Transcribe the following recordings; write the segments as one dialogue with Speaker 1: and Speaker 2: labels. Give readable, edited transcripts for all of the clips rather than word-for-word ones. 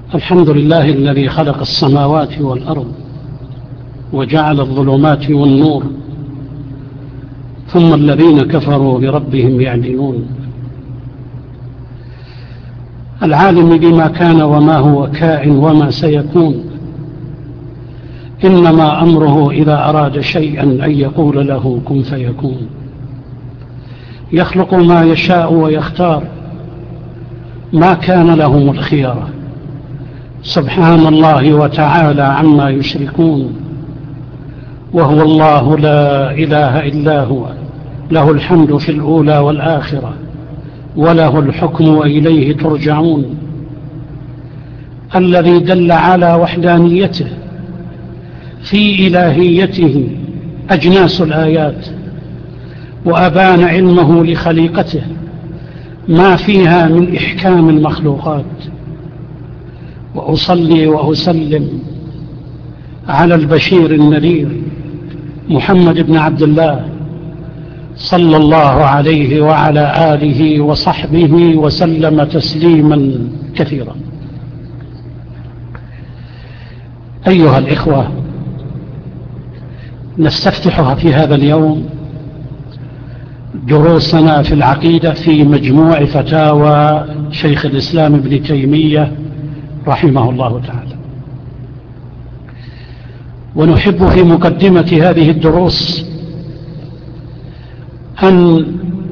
Speaker 1: الحمد لله الذي خلق السماوات والأرض وجعل الظلمات والنور، ثم الذين كفروا بربهم يعدلون. العالم بما كان وما هو كائن وما سيكون، إنما أمره إذا أراد شيئا أن يقول له كن فيكون. يخلق ما يشاء ويختار، ما كان لهم الخيرة. سبحان الله وتعالى عما يشركون، وهو الله لا إله إلا هو، له الحمد في الأولى والآخرة، وله الحكم وإليه ترجعون. الذي دل على وحدانيته في إلهيته أجناس الآيات، وأبان علمه لخليقته ما فيها من إحكام المخلوقات. وأصلي وأسلم على البشير النذير محمد بن عبد الله صلى الله عليه وعلى آله وصحبه وسلم تسليما كثيرا. أيها الإخوة، نستفتحها في هذا اليوم دروسنا في العقيدة في مجموع فتاوى شيخ الإسلام ابن تيمية رحمه الله تعالى. ونحب في مقدمة هذه الدروس أن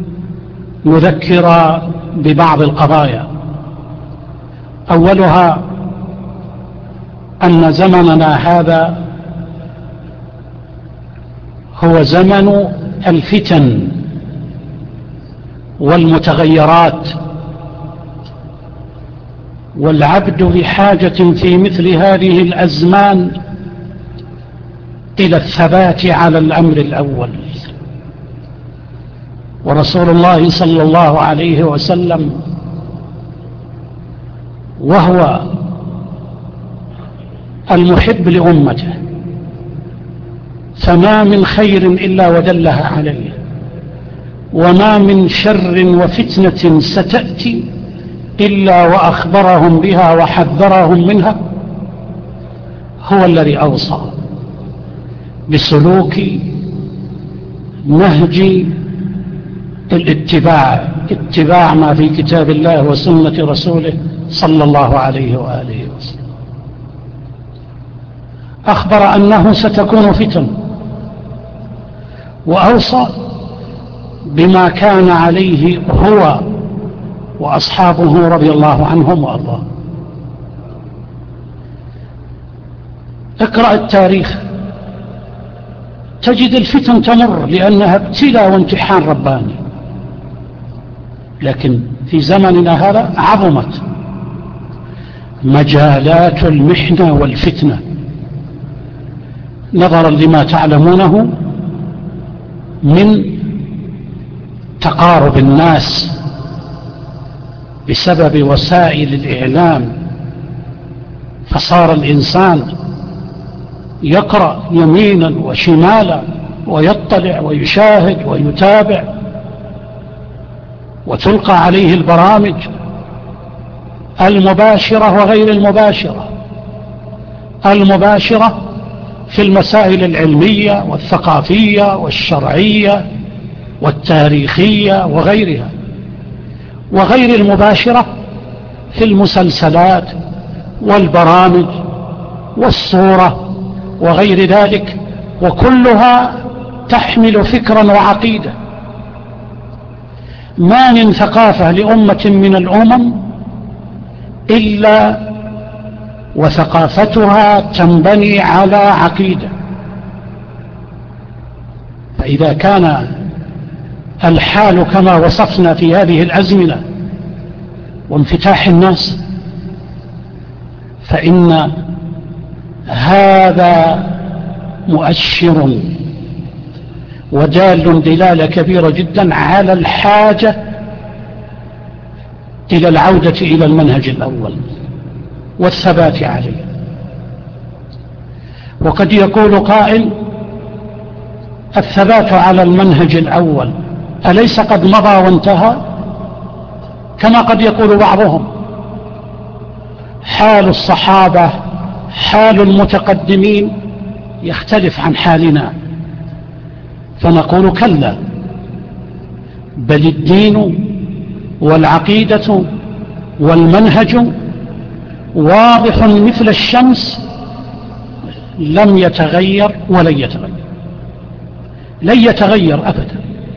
Speaker 1: نذكر ببعض القضايا. أولها أن زمننا هذا هو زمن الفتن والمتغيرات، والعبد بحاجة في مثل هذه الأزمان إلى الثبات على الأمر الأول. ورسول الله صلى الله عليه وسلم وهو المحب لأمته، فما من خير إلا ودلها عليه، وما من شر وفتنة ستأتي إلا وأخبرهم بها وحذرهم منها. هو الذي أوصى بسلوك نهج الاتباع، اتباع ما في كتاب الله وسنة رسوله صلى الله عليه وآله وسلم. أخبر أنه ستكون فتن، وأوصى بما كان عليه هو وأصحابه رضي الله عنهم وأرضاهم. اقرأ التاريخ تجد الفتن تمر لأنها ابتلاء وامتحان رباني، لكن في زمننا هذا عظمت مجالات المحنة والفتنة نظرا لما تعلمونه من تقارب الناس بسبب وسائل الإعلام. فصار الإنسان يقرأ يمينا وشمالا ويطلع ويشاهد ويتابع، وتلقى عليه البرامج المباشرة وغير المباشرة. المباشرة في المسائل العلمية والثقافية والشرعية والتاريخية وغيرها، وغير المباشرة في المسلسلات والبرامج والصورة وغير ذلك، وكلها تحمل فكرا وعقيدة. ما من ثقافة لأمة من الأمم إلا وثقافتها تنبني على عقيدة. فإذا كان الحال كما وصفنا في هذه الأزمنة وانفتاح الناس، فإن هذا مؤشر ودال دلالة كبيرة جدا على الحاجة إلى العودة إلى المنهج الأول والثبات عليه. وقد يقول قائل: الثبات على المنهج الأول أليس قد مضى وانتهى؟ كما قد يقول بعضهم: حال الصحابة حال المتقدمين يختلف عن حالنا، فنقول كلا، بل الدين والعقيدة والمنهج واضح مثل الشمس، لم يتغير ولن يتغير، لن يتغير أبدا.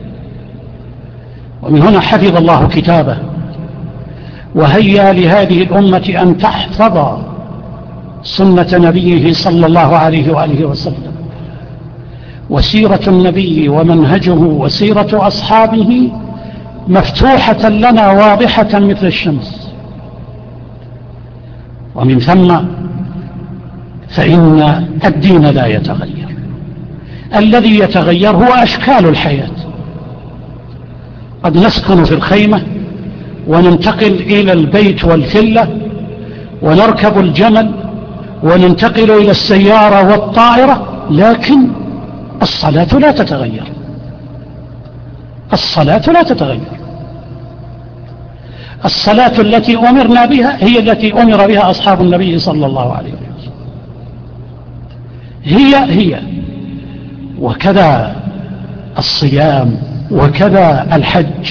Speaker 1: ومن هنا حفظ الله كتابه وهيأ لهذه الأمة أن تحفظ سنة نبيه صلى الله عليه وآله وسلم، وسيرة النبي ومنهجه وسيرة أصحابه مفتوحة لنا واضحة مثل الشمس. ومن ثم فإن الدين لا يتغير، الذي يتغير هو أشكال الحياة. قد نسكن في الخيمة وننتقل إلى البيت والفلة ونركب الجمل وننتقل إلى السيارة والطائرة، لكن الصلاة لا تتغير، الصلاة لا تتغير. الصلاة التي أمرنا بها هي التي أمر بها أصحاب النبي صلى الله عليه وسلم، هي وكذا الصيام وكذا الحج.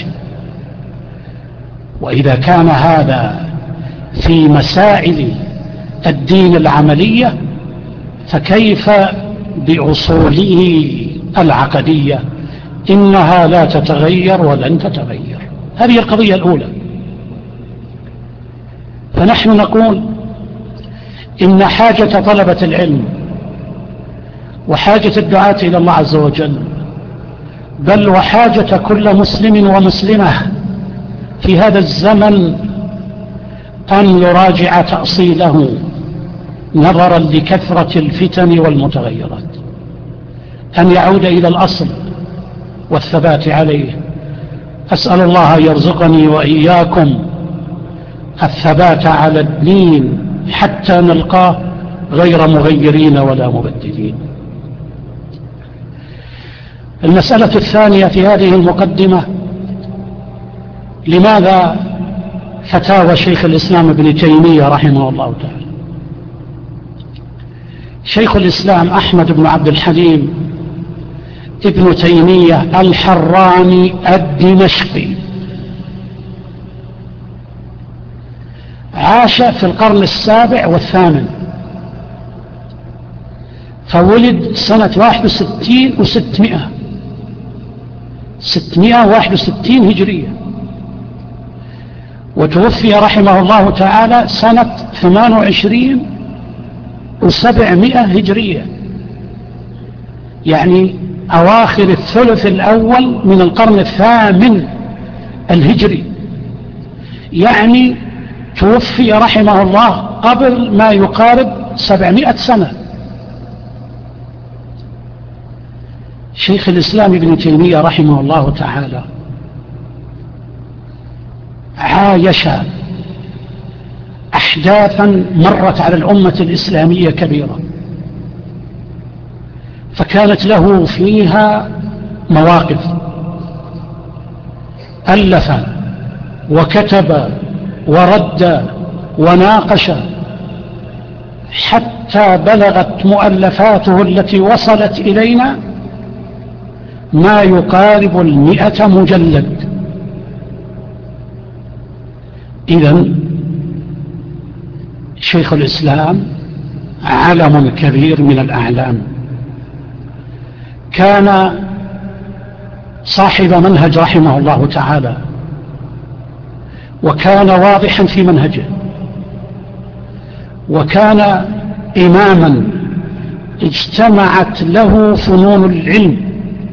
Speaker 1: وإذا كان هذا في مسائل الدين العملية، فكيف بأصوله العقدية؟ إنها لا تتغير ولن تتغير. هذه القضية الأولى. فنحن نقول إن حاجة طلبة العلم وحاجة الدعاة إلى الله عز وجل، بل وحاجة كل مسلم ومسلمة في هذا الزمن، أن يراجع تأصيله نظرا لكثرة الفتن والمتغيرات، أن يعود إلى الأصل والثبات عليه. أسأل الله أن يرزقني وإياكم الثبات على الدين حتى نلقاه غير مغيرين ولا مبدلين. المسألة الثانية في هذه المقدمة: لماذا فتاوى شيخ الإسلام ابن تيمية رحمه الله تعالى؟ شيخ الإسلام أحمد بن عبد الحليم ابن تيمية الحراني الدمشقي عاش في القرن 7 والثامن، فولد سنة 61 و600، 661 هجرية، وتوفي رحمه الله تعالى سنة 28 و700 هجرية، يعني أواخر الثلث الأول من القرن 8 الهجري، يعني توفي رحمه الله قبل ما يقارب 700 سنة. شيخ الإسلام ابن تيمية رحمه الله تعالى عايش أحداثا مرت على الأمة الإسلامية كبيرة، فكانت له فيها مواقف، ألف وكتب ورد وناقش، حتى بلغت مؤلفاته التي وصلت إلينا ما يقارب 100 مجلد. إذن شيخ الإسلام علم كبير من الأعلام، كان صاحب منهج رحمه الله تعالى، وكان واضحا في منهجه، وكان إماما اجتمعت له فنون العلم.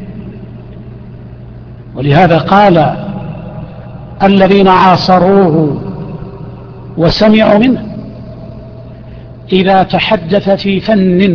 Speaker 1: ولهذا قال الذين عاصروه وسمعوا منه: إذا تحدث في فن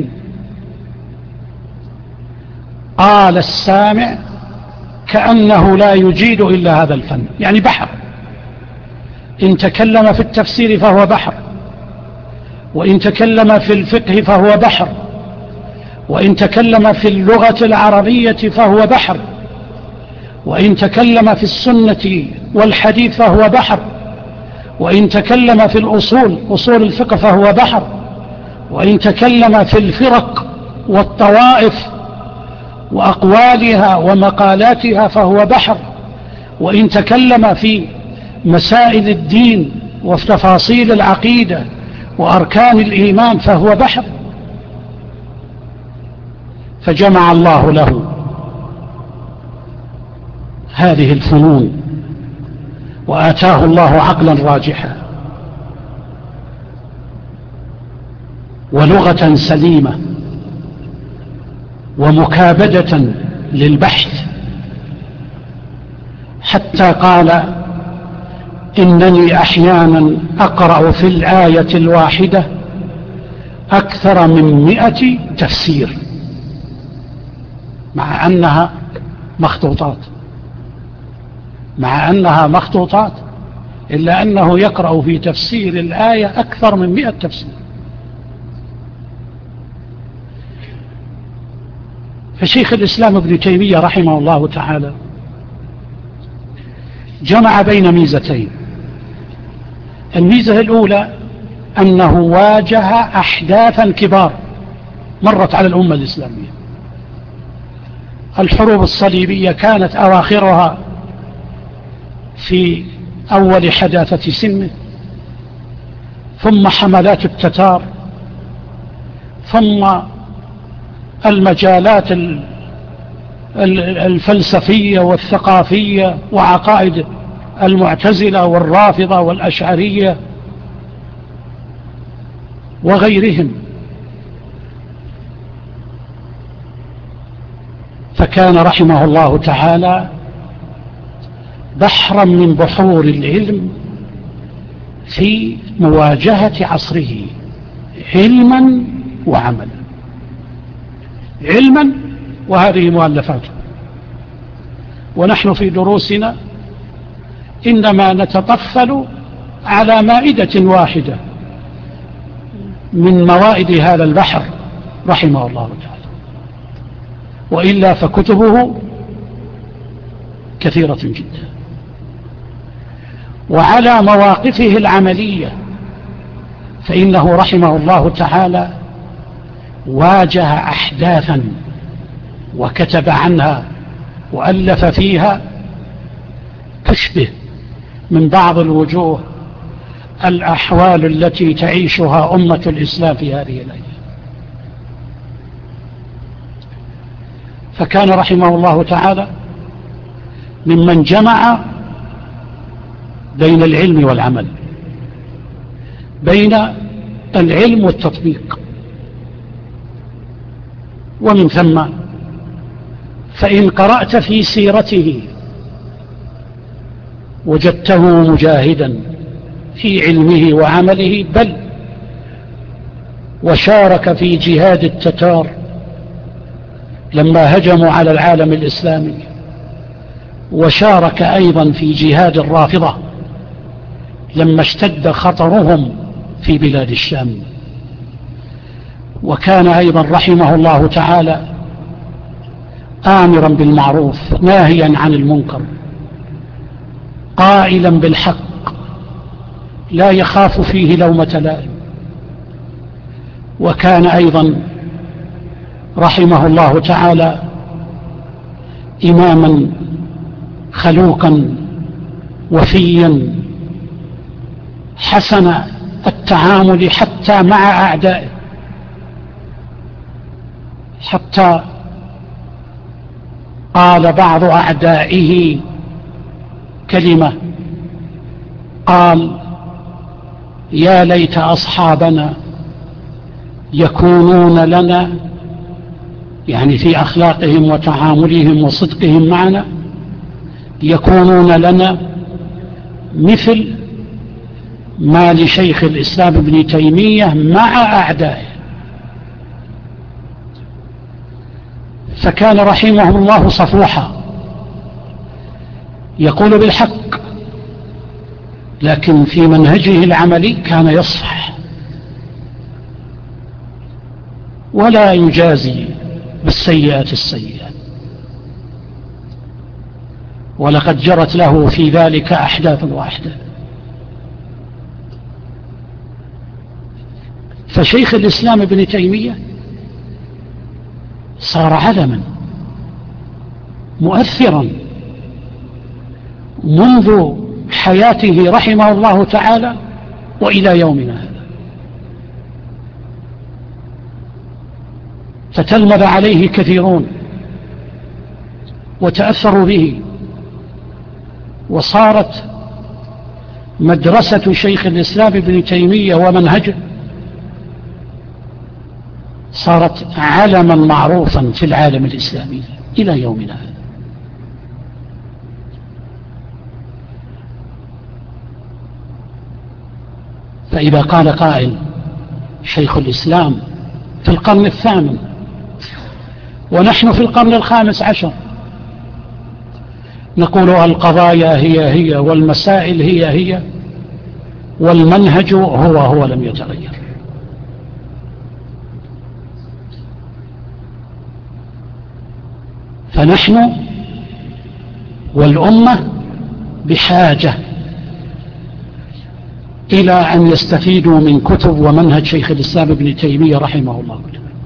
Speaker 1: قال السامع كأنه لا يجيد إلا هذا الفن، يعني بحر. إن تكلم في التفسير فهو بحر، وإن تكلم في الفقه فهو بحر، وإن تكلم في اللغة العربية فهو بحر، وإن تكلم في السنة والحديث فهو بحر، وإن تكلم في الأصول أصول الفقه فهو بحر، وإن تكلم في الفرق والطوائف وأقوالها ومقالاتها فهو بحر، وإن تكلم في مسائل الدين وفي تفاصيل العقيدة وأركان الإيمان فهو بحر. فجمع الله له هذه الفنون وآتاه الله عقلا راجحا ولغة سليمة ومكابدة للبحث، حتى قال إنني أحيانا أقرأ في الآية الواحدة أكثر من 100 تفسير مع أنها مخطوطات، إلا أنه يقرأ في تفسير الآية أكثر من 100 تفسير. فشيخ الإسلام ابن تيمية رحمه الله تعالى جمع بين ميزتين. الميزة الأولى أنه واجه أحداثا كبار مرت على الأمة الإسلامية. الحروب الصليبية كانت أواخرها في أول حداثة سنه، ثم حملات التتار، ثم المجالات الفلسفية والثقافية وعقائد المعتزلة والرافضة والأشعرية وغيرهم. فكان رحمه الله تعالى بحرا من بحور العلم في مواجهة عصره، علما وعملا. علما، وهذه مؤلفاته، ونحن في دروسنا إنما نتطفل على مائدة واحدة من موائد هذا البحر رحمه الله تعالى، وإلا فكتبه كثيرة جدا. وعلى مواقفه العملية فإنه رحمه الله تعالى واجه أحداثا وكتب عنها وألف فيها تشبه من بعض الوجوه الأحوال التي تعيشها أمة الإسلام في هذه الأيام. فكان رحمه الله تعالى ممن جمع بين العلم والعمل، بين العلم والتطبيق. ومن ثم فإن قرأت في سيرته وجدته مجاهدا في علمه وعمله، بل وشارك في جهاد التتار لما هجموا على العالم الإسلامي، وشارك أيضا في جهاد الرافضة لما اشتد خطرهم في بلاد الشام. وكان أيضا رحمه الله تعالى آمرا بالمعروف ناهيا عن المنكر، قائلا بالحق لا يخاف فيه لومة لائم. وكان أيضا رحمه الله تعالى إماما خلوقا وفيا حسن التعامل حتى مع أعدائه، حتى قال بعض أعدائه كلمة، قال: يا ليت أصحابنا يكونون لنا، يعني في أخلاقهم وتعاملهم وصدقهم معنا، يكونون لنا مثل ما لشيخ الإسلام ابن تيمية مع أعدائه. فكان رحمه الله صفوحا يقول بالحق، لكن في منهجه العملي كان يصفح ولا يجازي بالسيئات السيئات. ولقد جرت له في ذلك أحداث وأحداث. فشيخ الإسلام ابن تيمية صار علما مؤثرا منذ حياته رحمه الله تعالى وإلى يومنا هذا. فتلمذ عليه كثيرون وتأثروا به، وصارت مدرسة شيخ الإسلام ابن تيمية ومنهجه صارت علما معروفا في العالم الإسلامي إلى يومنا هذا. فإذا قال قائل شيخ الإسلام في القرن الثامن ونحن في القرن الخامس عشر، نقول القضايا هي والمسائل هي والمنهج هو لم يتغير. فنحن والأمة بحاجة إلى أن يستفيدوا من كتب ومنهج شيخ الإسلام ابن تيمية رحمه الله.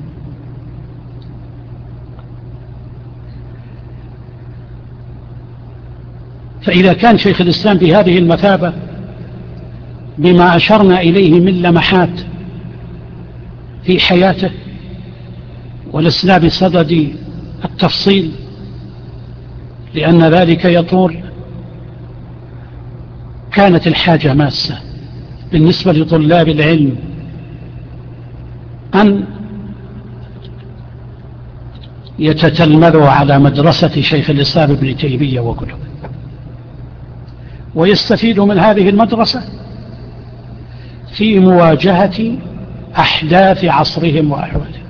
Speaker 1: فإذا كان شيخ الإسلام بهذه المثابة بما أشرنا إليه من لمحات في حياته ولسنا بصدد التفصيل لأن ذلك يطول، كانت الحاجة ماسة بالنسبة لطلاب العلم أن يتتلمذوا على مدرسة شيخ الإسلام ابن تيمية وكتبه، ويستفيدوا من هذه المدرسة في مواجهة أحداث عصرهم وأحوالهم.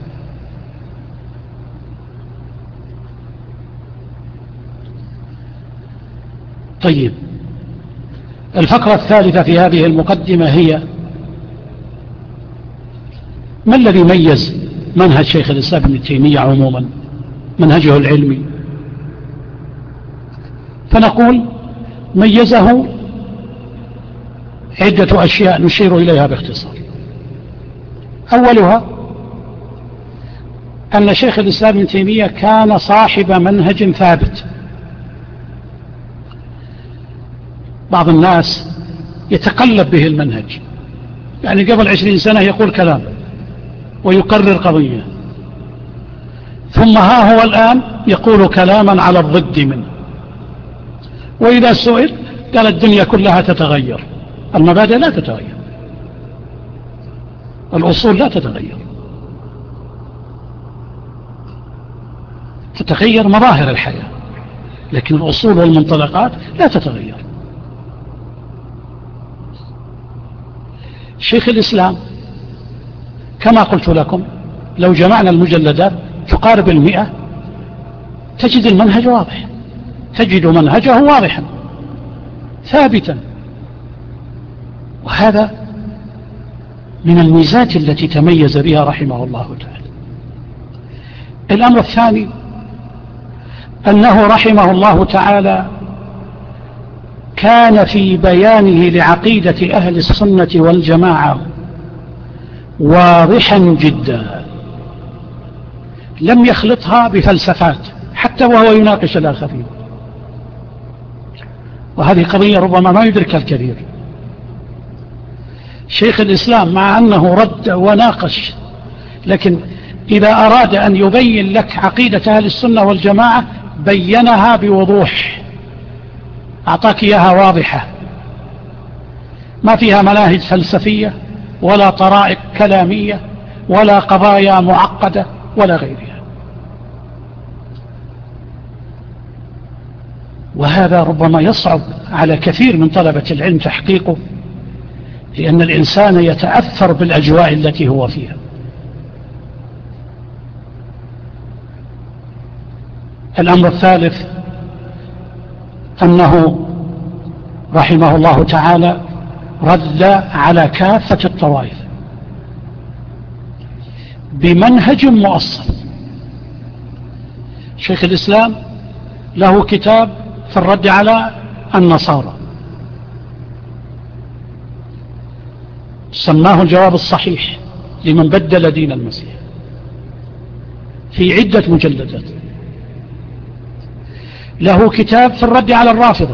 Speaker 1: طيب، الفقرة الثالثة في هذه المقدمة هي ما الذي ميز منهج شيخ الإسلام ابن تيمية عموما، منهجه العلمي؟ فنقول ميزه عدة أشياء نشير إليها باختصار. أولها أن شيخ الإسلام ابن تيمية كان صاحب منهج ثابت. بعض الناس يتقلب به المنهج، يعني قبل 20 سنة يقول كلام ويقرر قضية، ثم ها هو الآن يقول كلاما على الضد منه، وإذا سئل قال الدنيا كلها تتغير. المبادئ لا تتغير، الأصول لا تتغير، تتغير مظاهر الحياة، لكن الأصول والمنطلقات لا تتغير. شيخ الإسلام كما قلت لكم لو جمعنا المجلدات تقارب 100 تجد المنهج واضح، تجد منهجه واضحا ثابتا، وهذا من الميزات التي تميز بها رحمه الله تعالى. الأمر الثاني أنه رحمه الله تعالى كان في بيانه لعقيدة أهل السنة والجماعة واضحا جدا، لم يخلطها بفلسفات حتى وهو يناقش الآخرين، وهذه قضية ربما ما يدركها الكثير. شيخ الإسلام مع أنه رد وناقش، لكن إذا أراد أن يبين لك عقيدة أهل السنة والجماعة بينها بوضوح، أعطاك إياها واضحة، ما فيها مناهج فلسفية ولا طرائق كلامية ولا قضايا معقدة ولا غيرها. وهذا ربما يصعب على كثير من طلبة العلم تحقيقه، لأن الإنسان يتأثر بالأجواء التي هو فيها. الأمر الثالث أنه رحمه الله تعالى رد على كافة الطوائف بمنهج مؤصل. شيخ الإسلام له كتاب في الرد على النصارى سماه الجواب الصحيح لمن بدل دين المسيح في عدة مجلدات. له كتاب في الرد على الرافضة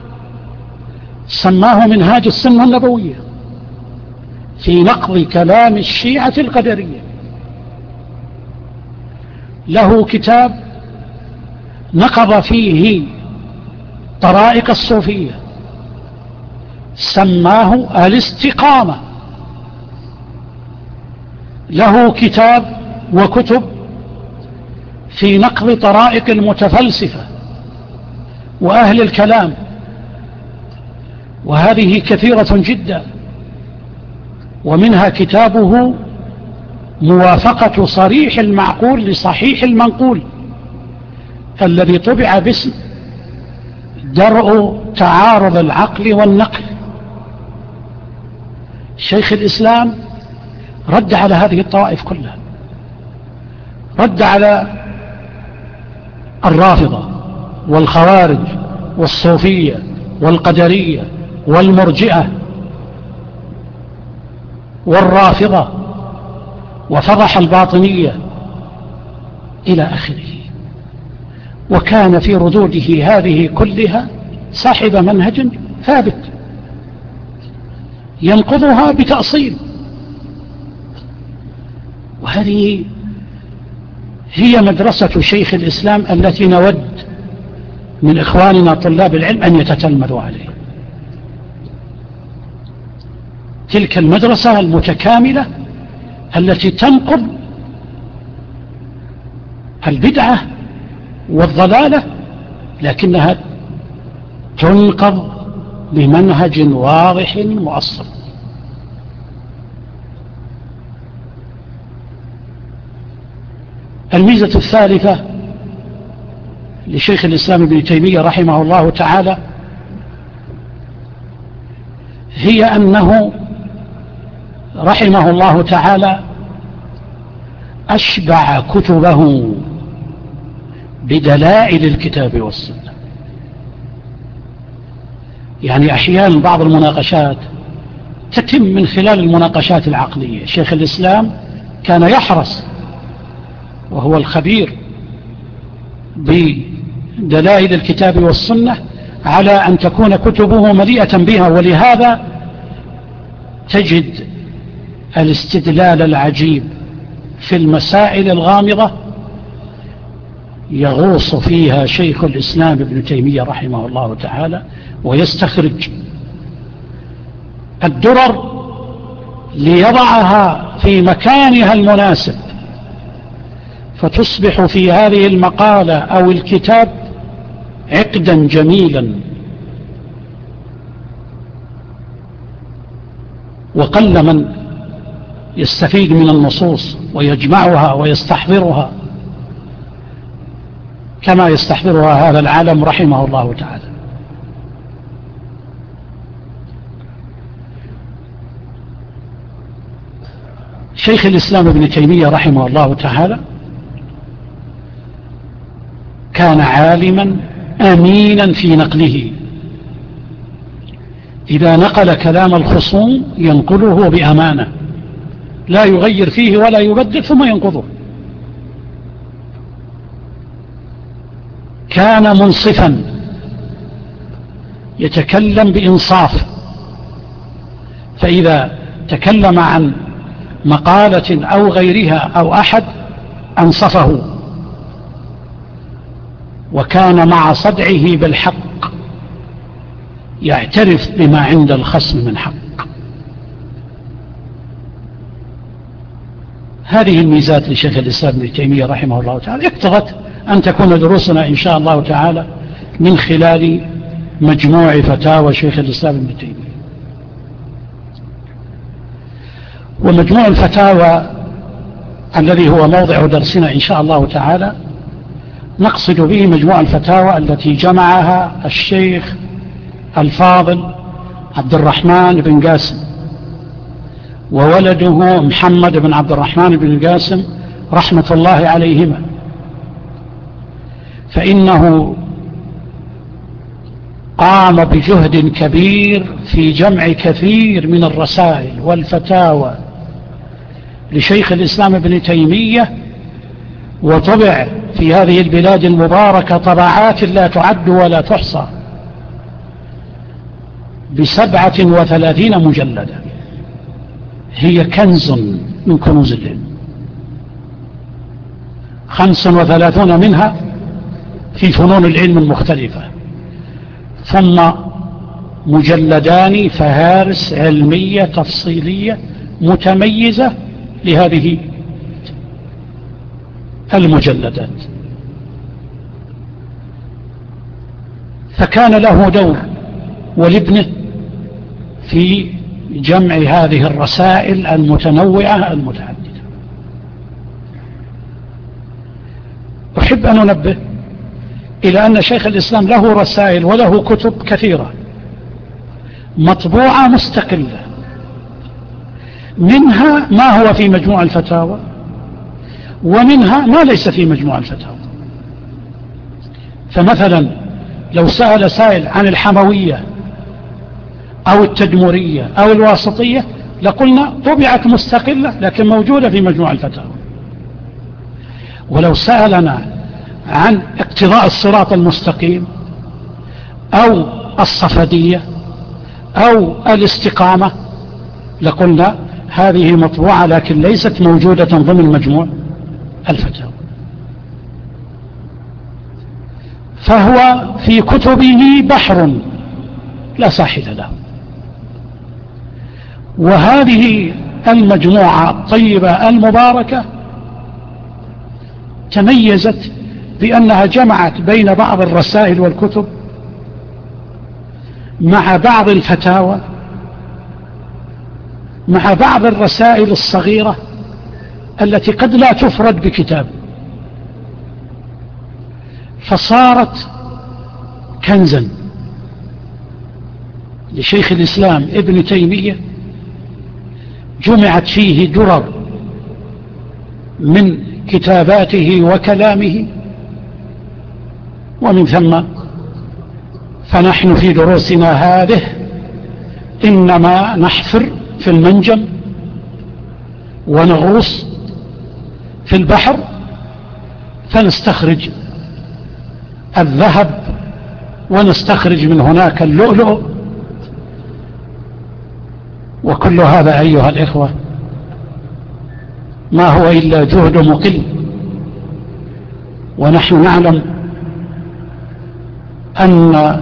Speaker 1: سماه منهاج السنة النبوية في نقض كلام الشيعة القدرية. له كتاب نقض فيه طرائق الصوفية سماه الاستقامة. له كتاب وكتب في نقض طرائق المتفلسفة وأهل الكلام، وهذه كثيرة جدا. ومنها كتابه موافقة صريح المعقول لصحيح المنقول الذي طبع باسم درء تعارض العقل والنقل. شيخ الإسلام رد على هذه الطوائف كلها، رد على الرافضة والخوارج والصوفية والقدرية والمرجئة والرافضة، وفضح الباطنية إلى آخره. وكان في ردوده هذه كلها صاحب منهج ثابت ينقضها بتأصيل. وهذه هي مدرسة شيخ الإسلام التي نود من إخواننا طلاب العلم أن يتتلمذوا عليه. تلك المدرسة المتكاملة التي تنقض البدعة والضلالة، لكنها تنقض بمنهج واضح مؤصل. الميزة الثالثة لشيخ الإسلام ابن تيمية رحمه الله تعالى هي أنه رحمه الله تعالى أشبع كتبه بدلائل الكتاب والسنة. يعني أحيانا بعض المناقشات تتم من خلال المناقشات العقلية. شيخ الإسلام كان يحرص وهو الخبير بدلائل الكتاب والسنة على أن تكون كتبه مليئة بها، ولهذا تجد الاستدلال العجيب في المسائل الغامضة يغوص فيها شيخ الإسلام ابن تيمية رحمه الله تعالى ويستخرج الدرر ليضعها في مكانها المناسب، فتصبح في هذه المقالة أو الكتاب عقدا جميلا. وقل من يستفيد من النصوص ويجمعها ويستحضرها كما يستحضرها هذا العالم رحمه الله تعالى. شيخ الإسلام ابن تيمية رحمه الله تعالى كان عالما أمينا في نقله. إذا نقل كلام الخصوم ينقله بأمانة، لا يغير فيه ولا يبدل ثم ينقضه. كان منصفا يتكلم بإنصاف، فإذا تكلم عن مقالة أو غيرها أو أحد أنصفه، وكان مع صدعه بالحق يعترف بما عند الخصم من حق. هذه الميزات لشيخ الإسلام ابن تيمية رحمه الله تعالى اقتضت أن تكون دروسنا إن شاء الله تعالى من خلال مجموع فتاوى شيخ الإسلام ابن تيمية. ومجموع الفتاوى الذي هو موضع درسنا إن شاء الله تعالى نقصد به مجموع الفتاوى التي جمعها الشيخ الفاضل عبد الرحمن بن قاسم وولده محمد بن عبد الرحمن بن قاسم رحمة الله عليهما، فإنه قام بجهد كبير في جمع كثير من الرسائل والفتاوى لشيخ الإسلام ابن تيمية، وطبع في هذه البلاد المباركة طبعات لا تعد ولا تحصى ب37 مجلدا، هي كنز من كنوز العلم، 35 منها في فنون العلم المختلفة، ثم مجلدان فهارس علمية تفصيلية متميزة لهذه المجلدات. فكان له دور ولابنه في جمع هذه الرسائل المتنوعة المتعددة. أحب أن أنبه إلى أن شيخ الإسلام له رسائل وله كتب كثيرة مطبوعة مستقلة، منها ما هو في مجموع الفتاوى، ومنها ما ليس في مجموع الفتاوى. فمثلا لو سأل سائل عن الحموية أو التدمرية أو الواسطية لقلنا طبعت مستقلة لكن موجودة في مجموع الفتاوى. ولو سألنا عن اقتضاء الصراط المستقيم أو الصفدية أو الاستقامة لقلنا هذه مطبوعة لكن ليست موجودة ضمن مجموع الفتاوى. فهو في كتبه بحر لا ساحل له. وهذه المجموعة الطيبة المباركة تميزت بأنها جمعت بين بعض الرسائل والكتب مع بعض الفتاوى مع بعض الرسائل الصغيرة التي قد لا تفرد بكتاب، فصارت كنزا لشيخ الإسلام ابن تيمية، جمعت فيه درر من كتاباته وكلامه. ومن ثم فنحن في دروسنا هذه إنما نحفر في المنجم ونغوص في البحر فنستخرج الذهب ونستخرج من هناك اللؤلؤ، وكل هذا أيها الإخوة ما هو إلا جهد مقل. ونحن نعلم أن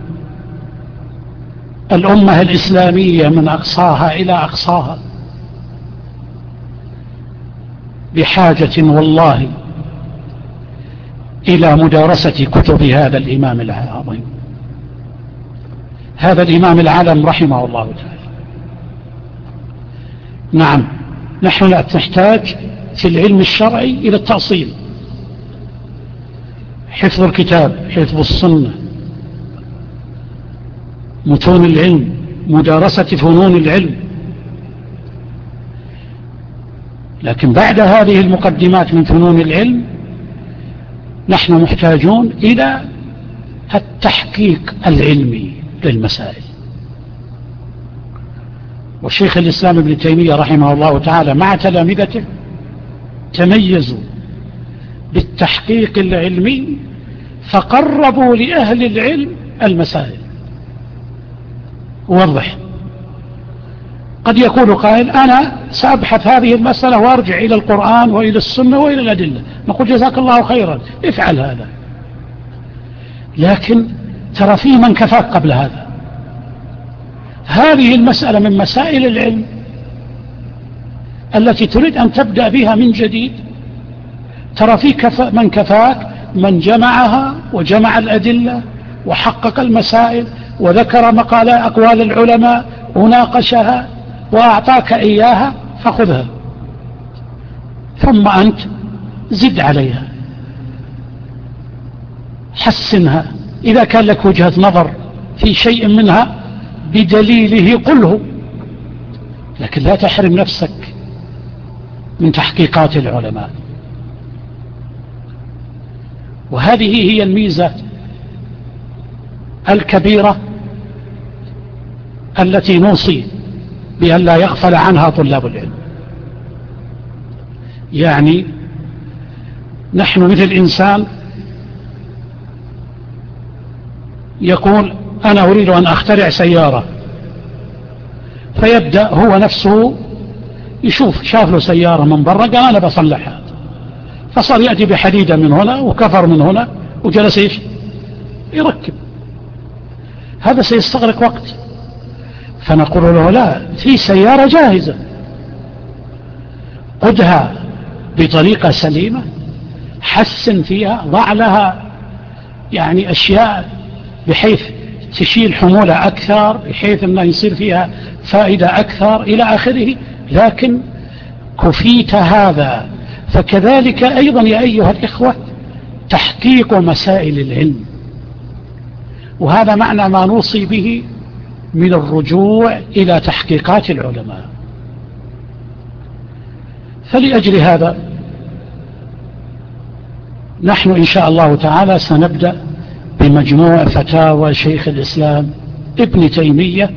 Speaker 1: الأمة الإسلامية من أقصاها إلى أقصاها بحاجة والله إلى مدارسة كتب هذا الإمام العظيم، هذا الإمام العالم رحمه الله تعالى. نعم، نحن نحتاج في العلم الشرعي إلى التأصيل، حفظ الكتاب، حفظ السنة، متون العلم، مدارسة فنون العلم. لكن بعد هذه المقدمات من فنون العلم نحن محتاجون إلى التحقيق العلمي للمسائل. والشيخ الإسلام ابن تيمية رحمه الله تعالى مع تلامذته تميزوا بالتحقيق العلمي، فقربوا لأهل العلم المسائل. واضح، قد يقول قائل أنا سأبحث هذه المسألة وأرجع إلى القرآن وإلى السنة وإلى الأدلة، نقول جزاك الله خيرا، افعل هذا. لكن ترى في من كفاك قبل هذا. هذه المسألة من مسائل العلم التي تريد أن تبدأ بها من جديد، ترى في من كفاك، من جمعها وجمع الأدلة وحقق المسائل وذكر أقوال العلماء وناقشها وأعطاك إياها، فخذها ثم أنت زد عليها، حسنها. إذا كان لك وجهة نظر في شيء منها بدليله قله، لكن لا تحرم نفسك من تحقيقات العلماء. وهذه هي الميزة الكبيرة التي نوصي بأن لا يغفل عنها طلاب العلم. يعني نحن مثل إنسان يقول أنا أريد أن أخترع سيارة، فيبدأ هو نفسه شاف له سيارة من برا قال أنا بصلحها، فصار يأتي بحديدة من هنا وكفر من هنا وجلس يركب. هذا سيستغرق وقت. فنقول له لا، في سيارة جاهزة، قدها بطريقة سليمة، حسن فيها، ضع لها يعني أشياء بحيث تشيل حمولة أكثر، بحيث أنه يصير فيها فائدة أكثر إلى آخره، لكن كفيت هذا. فكذلك أيضا يا أيها الإخوة تحقيق مسائل العلم، وهذا معنى ما نوصي به من الرجوع إلى تحقيقات العلماء. فلأجل هذا نحن إن شاء الله تعالى سنبدأ بمجموع فتاوى شيخ الإسلام ابن تيمية،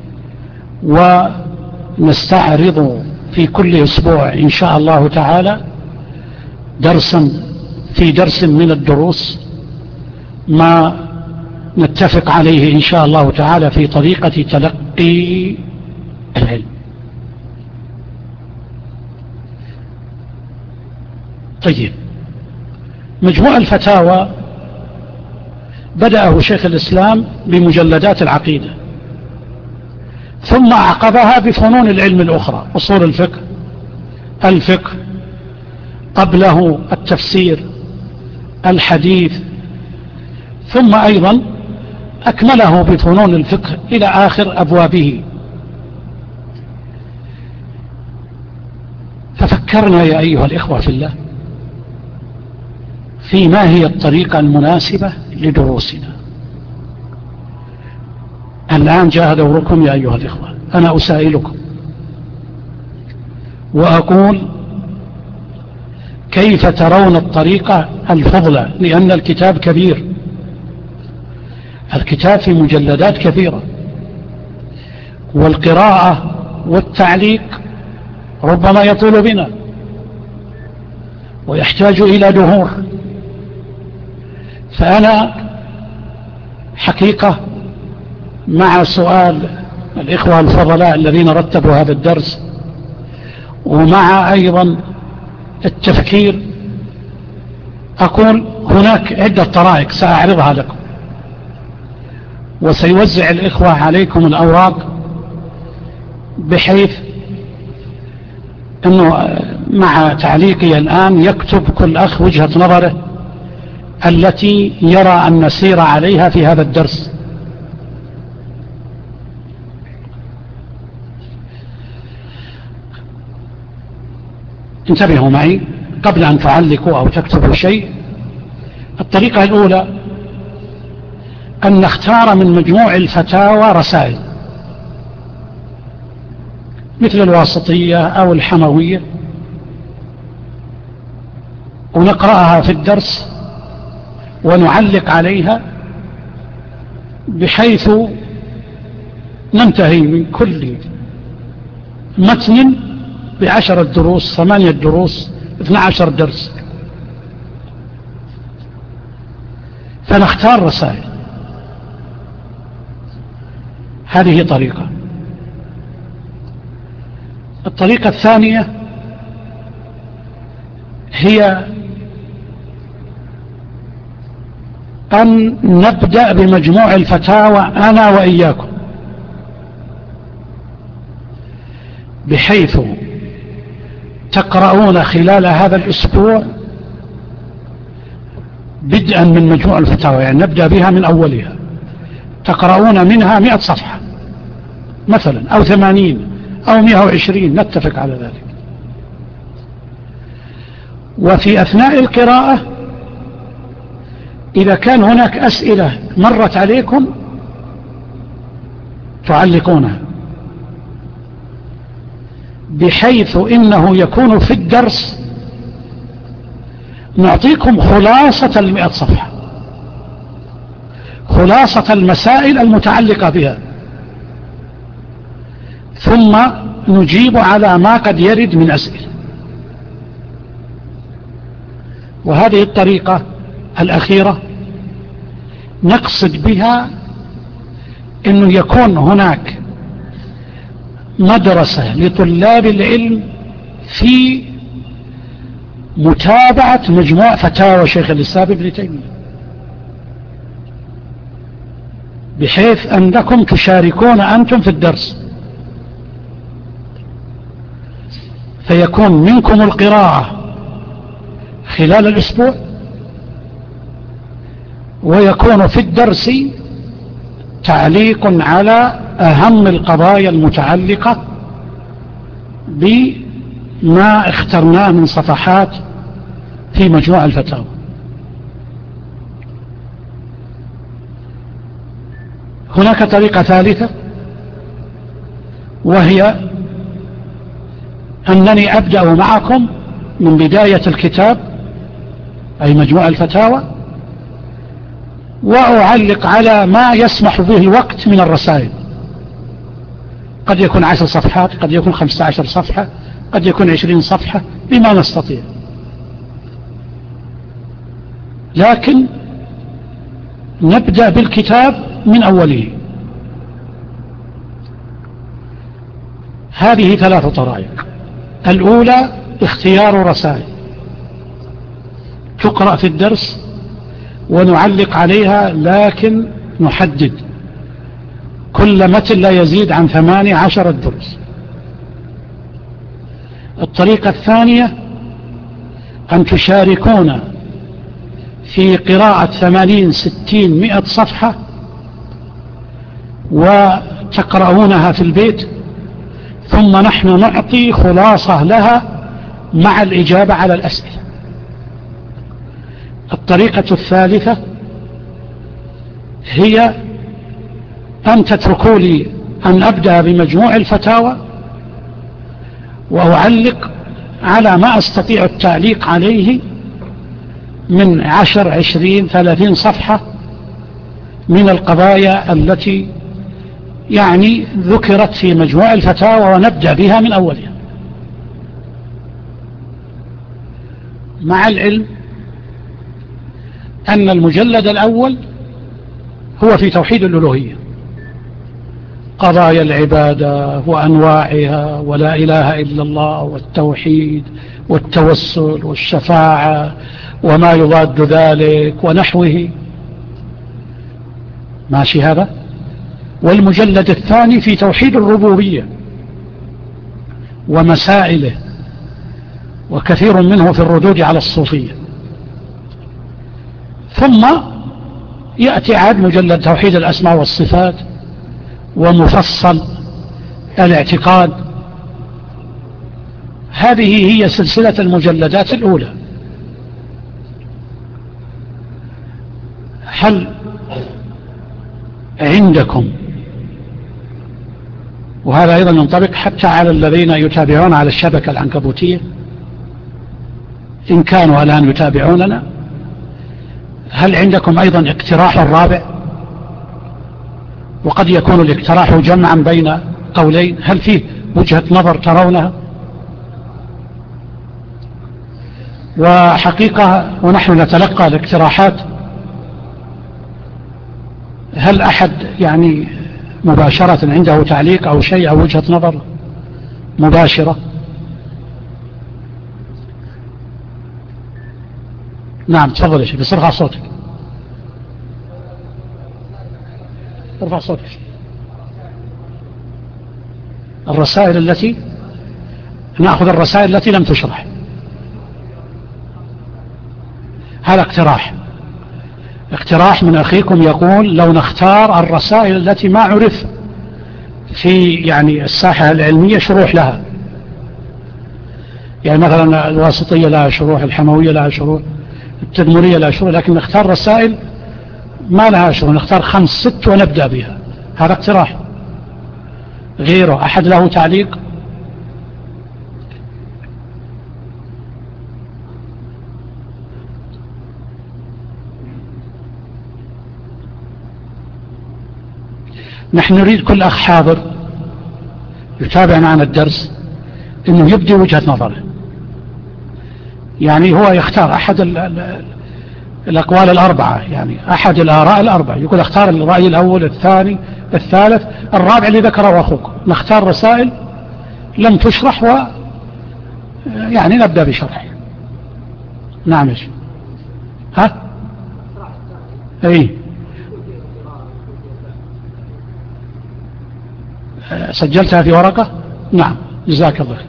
Speaker 1: ونستعرض في كل أسبوع إن شاء الله تعالى درس من الدروس ما نتفق عليه إن شاء الله تعالى في طريقة تلقي العلم. طيب، مجموع الفتاوى بدأه شيخ الإسلام بمجلدات العقيدة، ثم أعقبها بفنون العلم الأخرى، أصول الفقه، قبله التفسير، الحديث، ثم أيضا أكمله بفنون الفقه إلى آخر أبوابه. ففكرنا يا أيها الإخوة في الله في ما هي الطريقة المناسبة لدروسنا. الآن جاء دوركم يا أيها الإخوة، أنا أسائلكم وأقول كيف ترون الطريقة الفضلى، لأن الكتاب كبير، الكتاب في مجلدات كثيرة، والقراءة والتعليق ربما يطول بنا ويحتاج إلى دهور. فأنا حقيقة مع سؤال الإخوة الفضلاء الذين رتبوا هذا الدرس، ومع أيضا التفكير، أقول هناك عدة طرائق سأعرضها لكم، وسيوزع الإخوة عليكم الأوراق بحيث أنه مع تعليقي الآن يكتب كل أخ وجهة نظره التي يرى أن نسير عليها في هذا الدرس. انتبهوا معي قبل أن تعلقوا أو تكتبوا شيء. الطريقة الأولى أن نختار من مجموع الفتاوى رسائل مثل الواسطية أو الحموية، ونقرأها في الدرس ونعلق عليها، بحيث ننتهي من كل متن ب10 دروس، 8 دروس، 12 درس. فنختار رسائل. هذه طريقة. الطريقة الثانية هي أن نبدأ بمجموع الفتاوى أنا وإياكم، بحيث تقرؤون خلال هذا الأسبوع بدءا من مجموع الفتاوى، يعني نبدأ بها من أولها، تقرؤون منها 100 صفحة مثلا، أو 80 أو 120، نتفق على ذلك. وفي أثناء القراءة إذا كان هناك أسئلة مرت عليكم تعلقونها، بحيث إنه يكون في الدرس نعطيكم خلاصة 100 صفحة، خلاصة المسائل المتعلقة بها، ثم نجيب على ما قد يرد من أسئلة. وهذه الطريقة الأخيرة نقصد بها أنه يكون هناك مدرسة لطلاب العلم في متابعة مجموع فتاوى شيخ الإسلام ابن تيمية، بحيث أنكم تشاركون أنتم في الدرس، فيكون منكم القراءة خلال الأسبوع، ويكون في الدرس تعليق على أهم القضايا المتعلقة بما اخترناه من صفحات في مجموع الفتاوى. هناك طريقة ثالثة، وهي أنني أبدأ معكم من بداية الكتاب أي مجموع الفتاوى، وأعلق على ما يسمح به الوقت من الرسائل، قد يكون 10 صفحات، قد يكون 15 صفحة، قد يكون 20 صفحة، بما نستطيع، لكن نبدأ بالكتاب من أوله. هذه 3 طرائق. الأولى اختيار رسائل تقرأ في الدرس ونعلق عليها، لكن نحدد كل متن لا يزيد عن 18 دروس. الطريقة الثانية أن تشاركونا في قراءة 80 60 100 صفحة وتقرؤونها في البيت، ثم نحن نعطي خلاصة لها مع الإجابة على الأسئلة. الطريقة الثالثة هي أن تتركوا لي أن أبدأ بمجموع الفتاوى وأعلق على ما أستطيع التعليق عليه من 10 20 30 صفحة من القضايا التي يعني ذكرت في مجموع الفتاوى، ونبدأ بها من أولها، مع العلم أن المجلد الأول هو في توحيد الألوهية، قضايا العبادة وأنواعها ولا إله إلا الله والتوحيد والتوسل والشفاعة وما يضاد ذلك ونحوه، ماشي هذا. والمجلد الثاني في توحيد الربوبية ومسائله، وكثير منه في الردود على الصوفية. ثم يأتي عاد مجلد توحيد الأسماء والصفات ومفصل الاعتقاد. هذه هي سلسلة المجلدات الأولى. هل عندكم، وهذا أيضا ينطبق حتى على الذين يتابعون على الشبكة العنكبوتية إن كانوا الآن يتابعوننا، هل عندكم أيضا اقتراح رابع؟ وقد يكون الاقتراح جمعا بين قولين. هل فيه وجهة نظر ترونها؟ وحقيقة ونحن نتلقى الاقتراحات، هل أحد يعني مباشرة عنده تعليق أو شيء أو وجهة نظر مباشرة؟ نعم تفضل يا شيخ، بس ارفع صوتك، ارفع صوتك. الرسائل التي نأخذ الرسائل التي لم تشرح، هذا اقتراح من أخيكم يقول لو نختار الرسائل التي ما عرف في يعني الساحة العلمية شروح لها، يعني مثلا الواسطية لها شروح، الحموية لها شروح، التدمرية لها شروح، لكن نختار رسائل ما لها شروح، نختار 5 6 ونبدأ بها. هذا اقتراح. غيره أحد له تعليق؟ نحن نريد كل أخ حاضر يتابع معنا الدرس أنه يبدي وجهة نظره. يعني هو يختار أحد الأقوال الأربعة، يعني أحد الآراء الأربعة، يقول اختار الرأي الأول الثاني الثالث الرابع اللي ذكره أخوك. نختار رسائل لم تشرح يعني نبدأ بشرح. نعم. ايش ها؟ اي سجلتها في ورقة. نعم جزاك الله.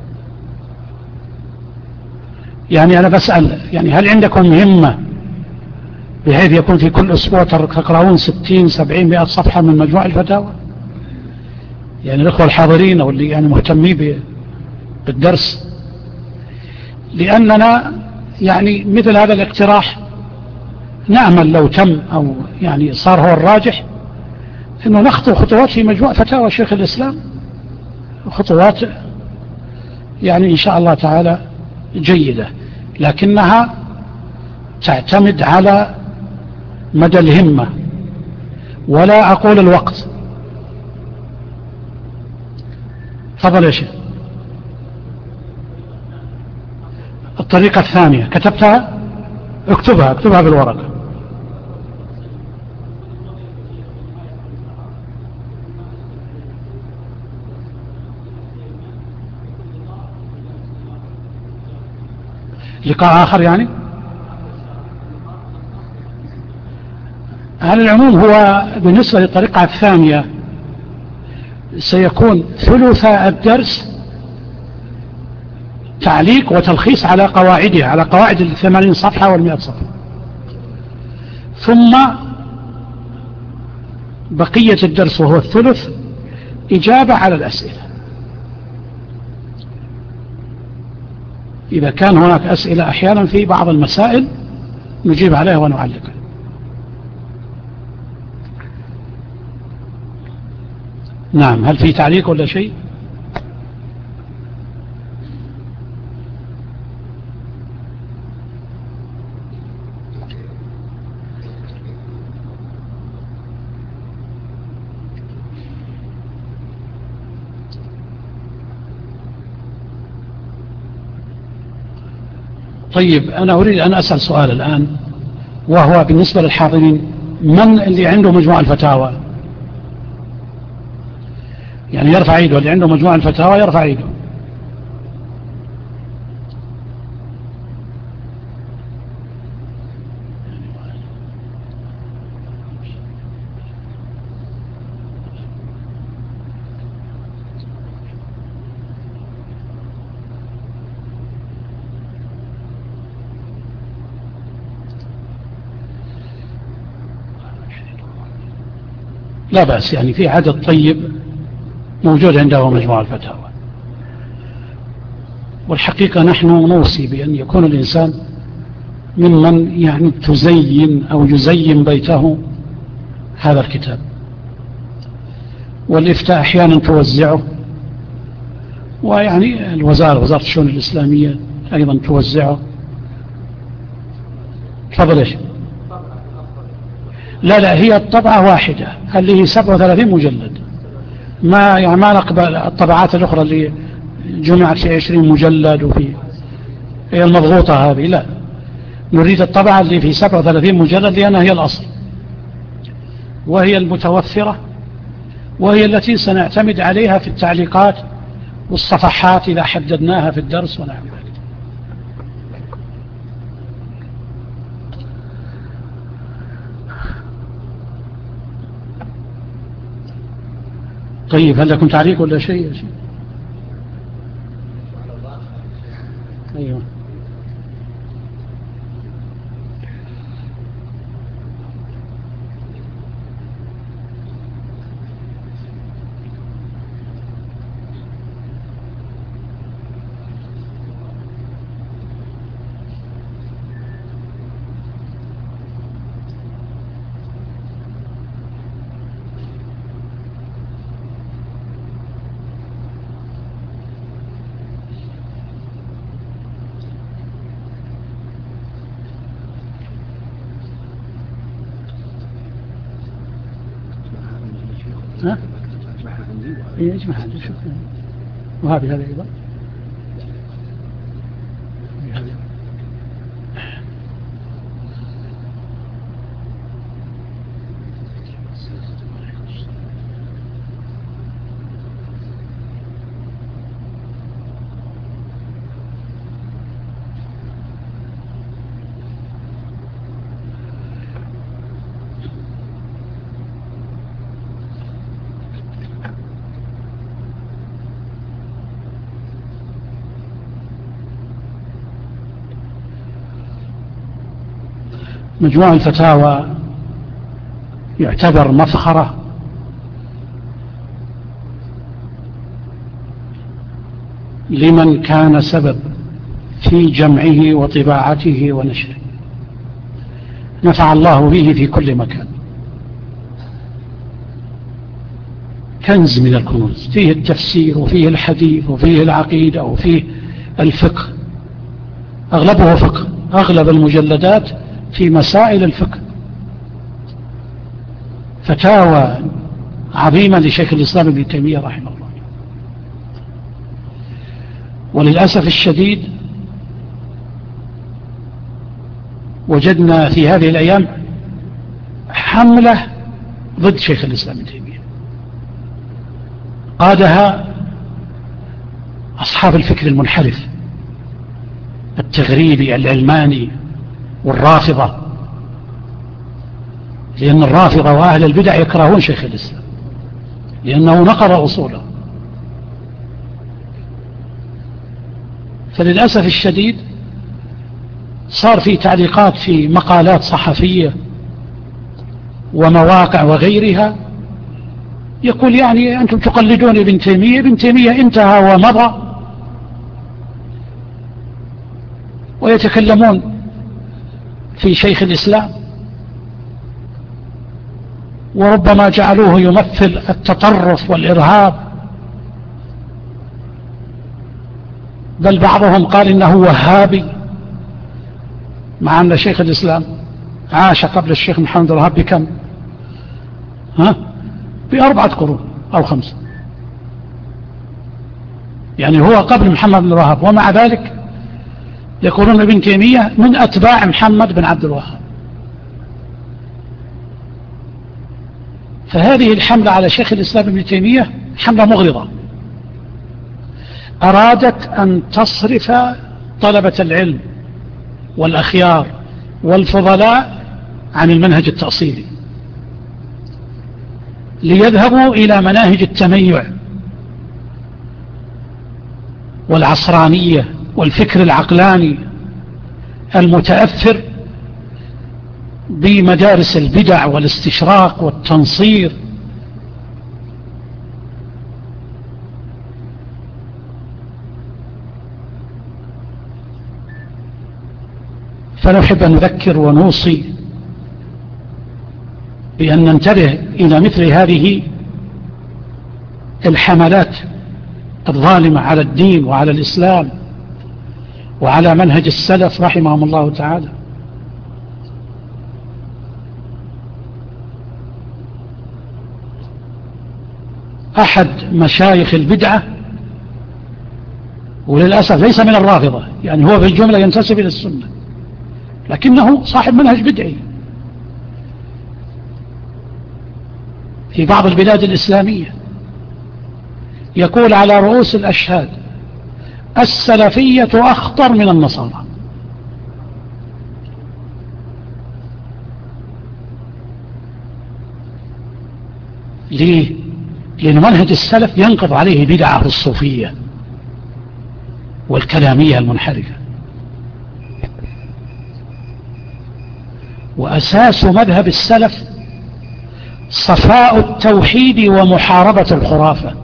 Speaker 1: يعني أنا بسأل، يعني هل عندكم مهمة بحيث يكون في كل أسبوع تقرؤون 60 70 100 صفحة من مجموع الفتاوى؟ يعني الأخوة الحاضرين أو اللي يعني مهتمين بالدرس، لأننا يعني مثل هذا الاقتراح نأمل لو تم أو يعني صار هو الراجح أنه نخطو خطوات في مجموع فتاوى شيخ الإسلام، خطوات يعني إن شاء الله تعالى جيدة، لكنها تعتمد على مدى الهمة، ولا أقول الوقت. تفضل يا شيخ. الطريقة الثانية كتبتها، اكتبها بالورقة. لقاء آخر يعني. على العموم هو بالنسبة للطريقة الثانية سيكون ثلث الدرس تعليق وتلخيص على قواعدها، على قواعد 80 صفحة وال100 صفحة، ثم بقية الدرس وهو الثلث إجابة على الأسئلة، إذا كان هناك أسئلة أحيانا في بعض المسائل نجيب عليها ونعلقها. نعم. هل في تعليق ولا شيء؟ طيب أنا أريد أن أسأل سؤال الآن، وهو بالنسبة للحاضرين، من اللي عنده مجموع الفتاوى؟ يعني يرفع ايده، اللي عنده مجموع الفتاوى يرفع ايده. لا بأس، يعني في عدد طيب موجود عنده مجموع الفتاوى. والحقيقة نحن نوصي بأن يكون الإنسان ممن يعني تزين أو يزين بيته هذا الكتاب، والإفتاء أحيانا توزعه، ويعني وزارة الشؤون الإسلامية أيضا توزعه. تفضل يا شيخ. لا هي الطبعة واحدة اللي هي 37 مجلد، ما نقبل الطبعات الأخرى اللي جمعت في 20 مجلد وفي هي المضغوطة هذه، لا، نريد الطبعة اللي في 37 مجلد لأنها هي الأصل، وهي المتوفرة، وهي التي سنعتمد عليها في التعليقات والصفحات إذا حددناها في الدرس ونحو ذلك. طيب هل لكم تعليق ولا شيء يا شيء؟ أيوة. ها؟ إيه اجمع هذا شوف، وهذه أيضا. مجموع الفتاوى يعتبر مفخرة لمن كان سبب في جمعه وطباعته ونشره، نفع الله به في كل مكان. كنز من الكنوز، فيه التفسير وفيه الحديث وفيه العقيدة وفيه الفقه، أغلبه فقه، أغلب المجلدات في مسائل الفقه. فتاوى عظيمة لشيخ الإسلام ابن تيمية رحمه الله. وللأسف الشديد وجدنا في هذه الأيام حملة ضد شيخ الإسلام ابن تيمية قادها أصحاب الفكر المنحرف التغريبي العلماني والرافضة، لأن الرافضة وأهل البدع يكرهون شيخ الإسلام لأنه نقض أصوله. فللأسف الشديد صار في تعليقات في مقالات صحفية ومواقع وغيرها يقول يعني أنتم تقلدون ابن تيمية، ابن تيمية انتهى ومضى، ويتكلمون في شيخ الإسلام وربما جعلوه يمثل التطرف والإرهاب، بل بعضهم قال إنه وهابي، مع أن شيخ الإسلام عاش قبل الشيخ محمد الوهاب بكم؟ ب4 قرون أو 5، يعني هو قبل محمد بن الوهاب، ومع ذلك يقولون ابن تيمية من أتباع محمد بن عبد الوهاب. فهذه الحملة على شيخ الإسلام ابن تيمية حملة مغرضة، أرادت أن تصرف طلبة العلم والأخيار والفضلاء عن المنهج التأصيلي ليذهبوا إلى مناهج التميع والعصرانية والفكر العقلاني المتأثر بمدارس البدع والاستشراق والتنصير. فنحب أن نذكر ونوصي بأن ننتبه إلى مثل هذه الحملات الظالمة على الدين وعلى الإسلام وعلى منهج السلف رحمهم الله تعالى. أحد مشايخ البدعة، وللأسف ليس من الرافضة، يعني هو في الجملة ينتسب إلى السنة لكنه صاحب منهج بدعي، في بعض البلاد الإسلامية يقول على رؤوس الأشهاد السلفية أخطر من النصارى. ليه؟ لأن منهج السلف ينقض عليه بدعة الصوفية والكلامية المنحرفة، وأساس مذهب السلف صفاء التوحيد ومحاربة الخرافة.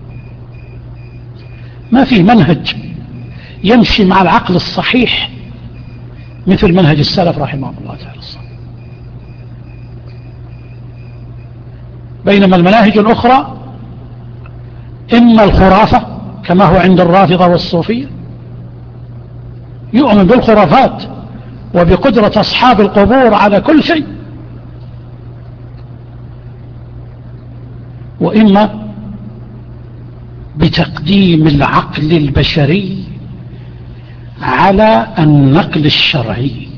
Speaker 1: ما في منهج يمشي مع العقل الصحيح مثل منهج السلف رحمه الله تعالى. بينما المناهج الأخرى إما الخرافة كما هو عند الرافضة والصوفية، يؤمن بالخرافات وبقدرة أصحاب القبور على كل شيء، وإما بتقديم العقل البشري على النقل الشرعي.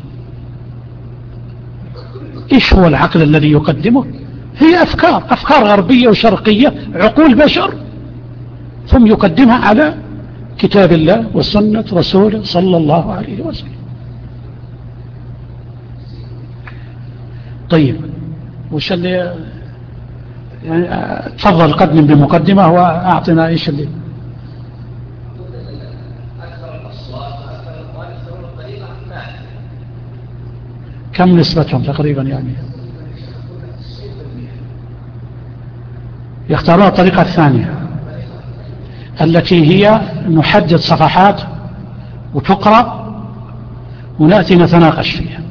Speaker 1: إيش هو العقل الذي يقدمه؟ هي أفكار غربية وشرقية، عقول بشر، ثم يقدمها على كتاب الله وسنة رسوله صلى الله عليه وسلم. طيب، وش اللي يعني تفضل قدم بمقدمة وأعطنا إيش اللي كم نسبتهم تقريبا يعني؟ يختارون الطريقة الثانية التي هي نحدد صفحات وتقرأ ونأتي نتناقش فيها.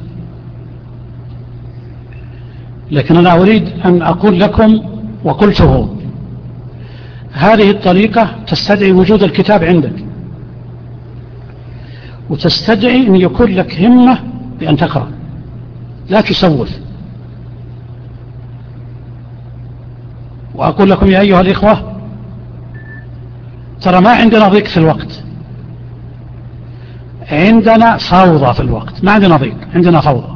Speaker 1: لكن أنا أريد أن أقول لكم وقلته، هذه الطريقة تستدعي وجود الكتاب عندك، وتستدعي أن يكون لك همة بأن تقرأ، لا تسوف. وأقول لكم يا أيها الإخوة، ترى ما عندنا ضيق في الوقت، عندنا فوضى في الوقت، ما عندنا ضيق، عندنا فوضى.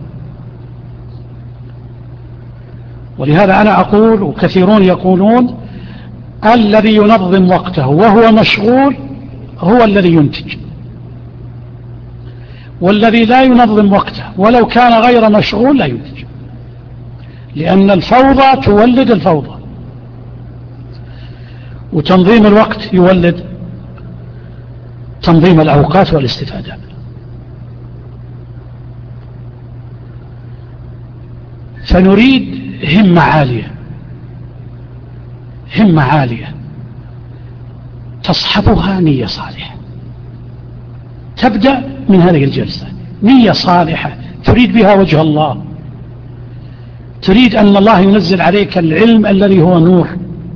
Speaker 1: ولهذا أنا أقول وكثيرون يقولون الذي ينظم وقته وهو مشغول هو الذي ينتج، والذي لا ينظم وقته ولو كان غير مشغول لا ينتج، لأن الفوضى تولد الفوضى، وتنظيم الوقت يولد تنظيم الأوقات والاستفادة. فنريد همة عالية، همة عالية تصحبها نية صالحة. تبدأ من هذه الجلسة نية صالحة تريد بها وجه الله، تريد أن الله ينزل عليك العلم الذي هو نور،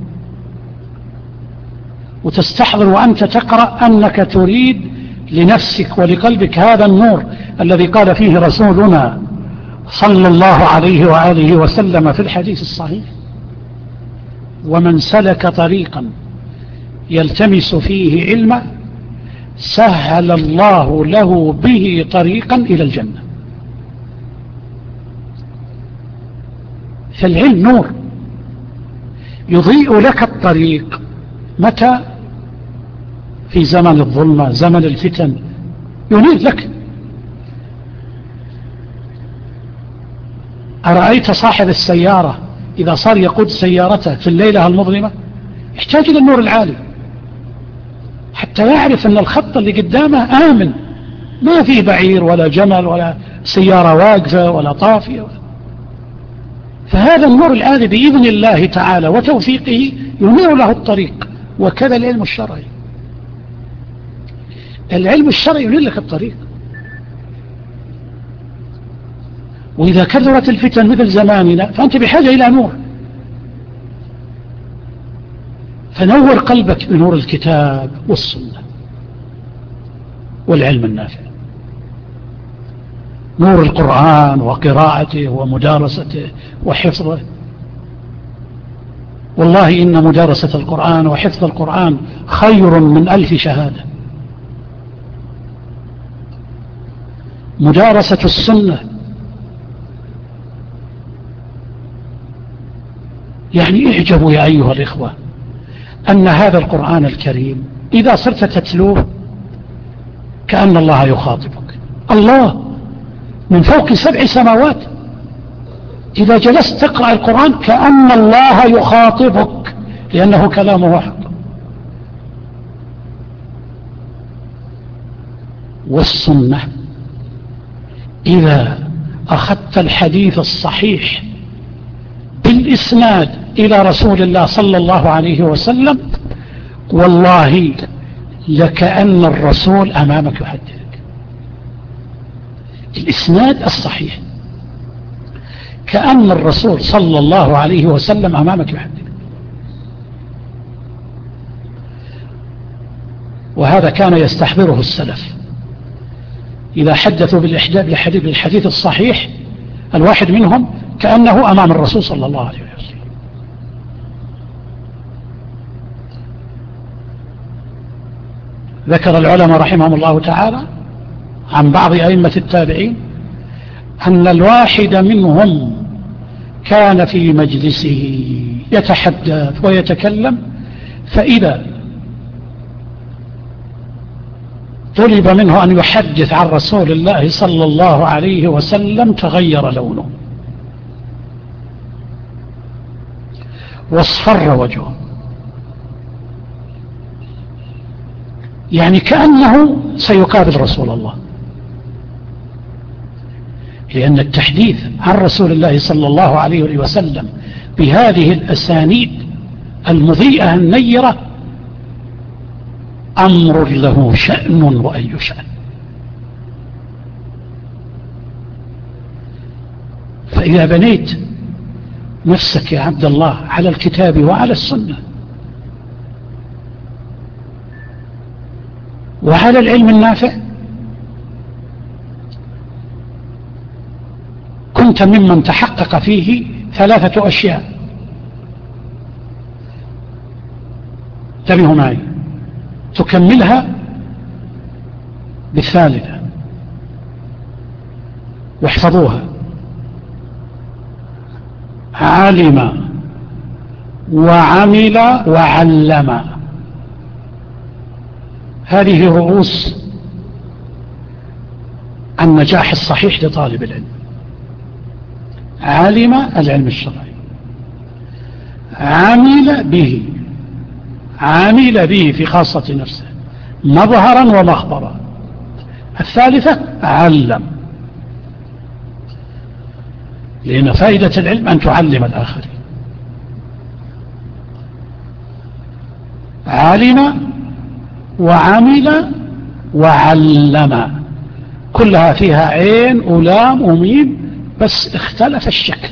Speaker 1: وتستحضر وأنت تقرأ أنك تريد لنفسك ولقلبك هذا النور الذي قال فيه رسولنا صلى الله عليه وآله وسلم في الحديث الصحيح: ومن سلك طريقا يلتمس فيه علما سهل الله له به طريقا إلى الجنة. فالعلم نور يضيء لك الطريق. متى؟ في زمن الظلمة، زمن الفتن، ينير لك. أرأيت صاحب السيارة إذا صار يقود سيارته في الليلة المظلمة يحتاج إلى النور العالي حتى يعرف أن الخط اللي قدامه آمن، ما فيه بعير ولا جمل ولا سيارة واقفة ولا طافية. فهذا النور العالي بإذن الله تعالى وتوفيقه ينير له الطريق. وكذا العلم الشرعي، العلم الشرعي ينير لك الطريق. وإذا كثرت الفتن مثل زماننا فأنت بحاجة إلى نور، فنور قلبك بنور الكتاب والسنة والعلم النافع، نور القرآن وقراءته ومدارسته وحفظه. والله إن مدارسة القرآن وحفظ القرآن خير من 1000 شهادة. مدارسة السنة يعني اعجبوا يا أيها الإخوة أن هذا القرآن الكريم إذا صرت تتلوه كأن الله يخاطبك، الله من فوق 7 سماوات. إذا جلست تقرأ القرآن كأن الله يخاطبك لأنه كلامه حق. والسنة إذا أخذت الحديث الصحيح بالإسناد إلى رسول الله صلى الله عليه وسلم والله لكأن الرسول أمامك يحدثك. الإسناد الصحيح كأن الرسول صلى الله عليه وسلم أمامك يحدثك. وهذا كان يستحضره السلف إذا حدثوا بالحديث الصحيح، الواحد منهم كأنه أمام الرسول صلى الله عليه وسلم. ذكر العلماء رحمهم الله تعالى عن بعض أئمة التابعين أن الواحد منهم كان في مجلسه يتحدث ويتكلم، فإذا طلب منه أن يحدث عن رسول الله صلى الله عليه وسلم تغير لونه واصفر وجهه، يعني كأنه سيقابل رسول الله. لأن التحديث عن رسول الله صلى الله عليه وسلم بهذه الأسانيد المضيئة النيرة أمر له شأن وأي شأن. فإذا بنيت نفسك يا عبد الله على الكتاب وعلى السنة وعلى العلم النافع كنت ممن تحقق فيه 3 أشياء. انتبهوا معي، تكملها بالثالثة واحفظوها: علم وعمل وعلم. هذه رؤوس النجاح الصحيح لطالب العلم. علم العلم الشرعي، عمل به في خاصة نفسه مظهرا ومخبرا. الثالثة علم، لأن فائدة العلم أن تعلم الآخرين. علم وعمل وعلم، كلها فيها عين ولام وميم، بس اختلف الشكل.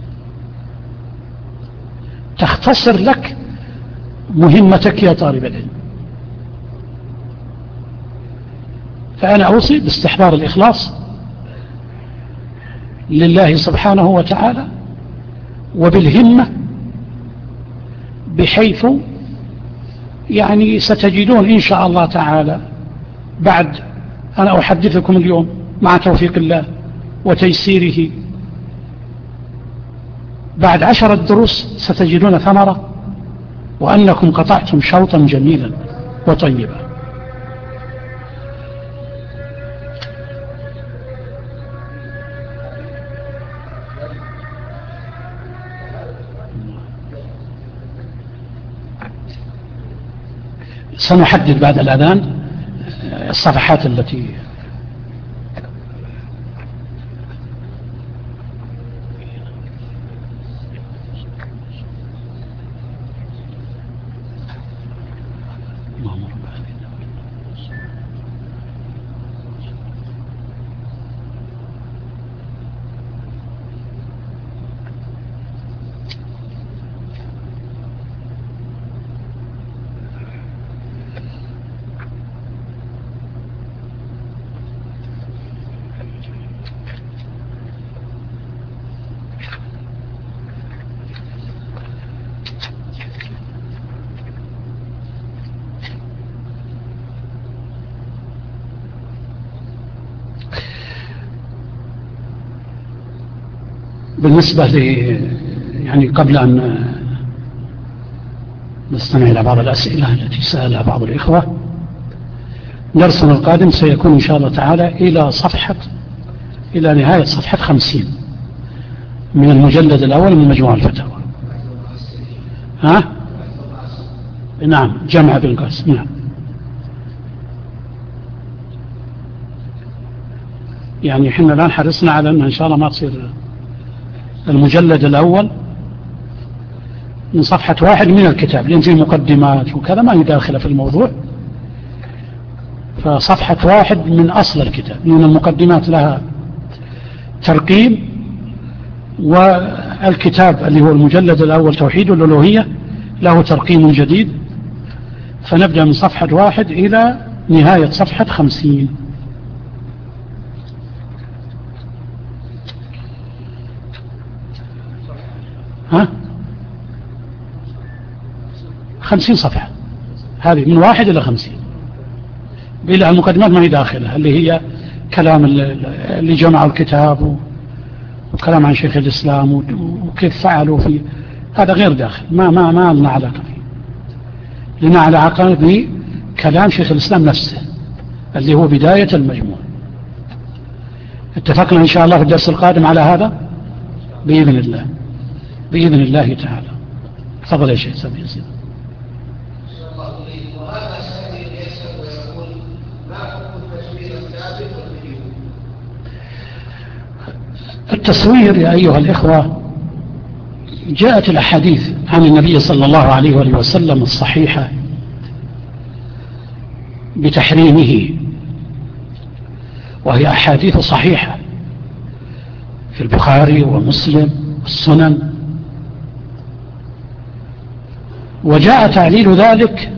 Speaker 1: تختصر لك مهمتك يا طالب العلم. فأنا أوصي باستحضار الإخلاص لله سبحانه وتعالى وبالهمة، بحيث يعني ستجدون إن شاء الله تعالى بعد أنا أحدثكم اليوم مع توفيق الله وتيسيره، بعد 10 دروس ستجدون ثمرة، وأنكم قطعتم شوطا جميلا وطيبا. سنحدد بعد الأذان الصفحات التي بالنسبة يعني قبل أن نستمع إلى بعض الأسئلة التي سألها بعض الإخوة، درسنا القادم سيكون إن شاء الله تعالى إلى نهاية صفحة 50 من المجلد الأول من مجموع الفتاوى. نعم، جمع بالقاسم. نعم، يعني إحنا الآن حرصنا على أن إن شاء الله ما تصير المجلد الأول من صفحة 1 من الكتاب، لأن فيه مقدمات وكذا ما هي داخلة في الموضوع. فصفحة 1 من أصل الكتاب، لأن المقدمات لها ترقيم، والكتاب اللي هو المجلد الأول توحيد الألوهية له ترقيم جديد. فنبدأ من صفحة 1 إلى نهاية صفحة 50. ها 50 صفحة، هذه من 1 إلى 50، بلا المقدمات ما هي داخلة، اللي هي كلام اللي جمعوا الكتاب وكلام عن شيخ الإسلام وكيف فعلوا فيه، هذا غير داخل، ما لنا علاقة فيه. لنا علاقة بكلام شيخ الإسلام نفسه اللي هو بداية المجموع. اتفقنا إن شاء الله في الدرس القادم على هذا بإذن الله تعالى. تفضل يا شيخ سامي يزيد.
Speaker 2: وهذا سائل يسأل ويقول: ما حكم التشبيه الثابت والمجهول؟
Speaker 1: التصوير يا أيها الإخوة، جاءت الأحاديث عن النبي صلى الله عليه وآله وسلم الصحيحة بتحريمه، وهي أحاديث صحيحة في البخاري ومسلم والسنن. وجاء تعليل ذلك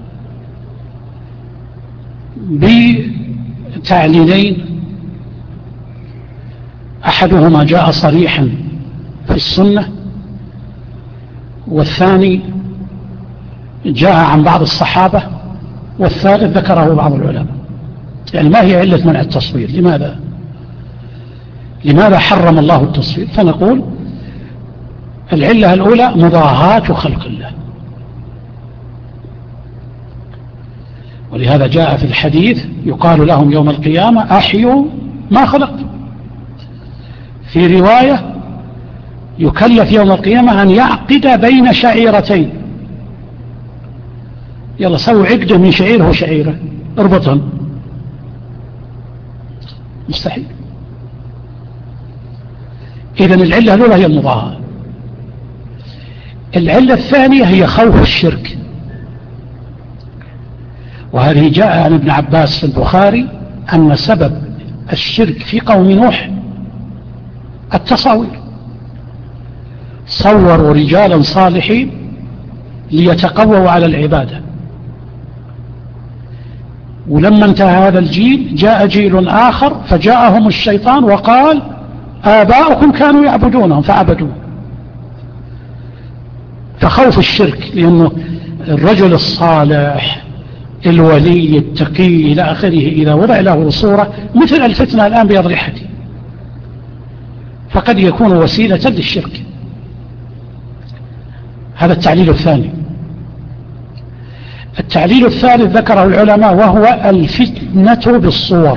Speaker 1: بتعليلين، أحدهما جاء صريحا في السنة، والثاني جاء عن بعض الصحابة، والثالث ذكره بعض العلماء. يعني ما هي علة منع التصوير؟ لماذا حرم الله التصوير؟ فنقول العلة الأولى مضاهاة خلق الله، ولهذا جاء في الحديث يقال لهم يوم القيامة أحيوا ما خلقتم. في رواية يكلف يوم القيامة أن يعقد بين شعيرتين، يلا سوي عقده من شعيره وشعيره، اربطهم، مستحيل. إذن العلة الأولى هي المضاهاة. العلة الثانية هي خوف الشرك، وهذه جاء عن ابن عباس في البخاري أن سبب الشرك في قوم نوح التصاوير، صوروا رجالا صالحين ليتقووا على العبادة، ولما انتهى هذا الجيل جاء جيل آخر فجاءهم الشيطان وقال آباؤكم كانوا يعبدونهم فعبدوه. فخوف الشرك، لأنه الرجل الصالح الولي التقي إلى آخره إذا وضع له صورة مثل الفتنة الآن بأضرحته فقد يكون وسيلة للشرك. هذا التعليل الثاني. التعليل الثالث ذكره العلماء وهو الفتنة بالصور.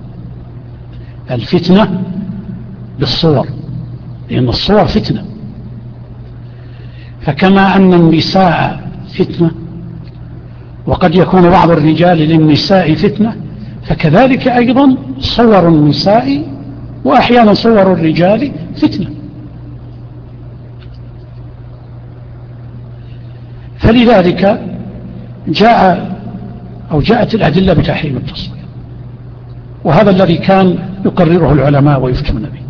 Speaker 1: الفتنة بالصور، لأن الصور فتنة، فكما أن النساء فتنة وقد يكون بعض الرجال للنساء فتنة، فكذلك أيضا صور النساء وأحيانا صور الرجال فتنة. فلذلك جاءت الأدلة بتحريم التصوير، وهذا الذي كان يقرره العلماء ويفتون به.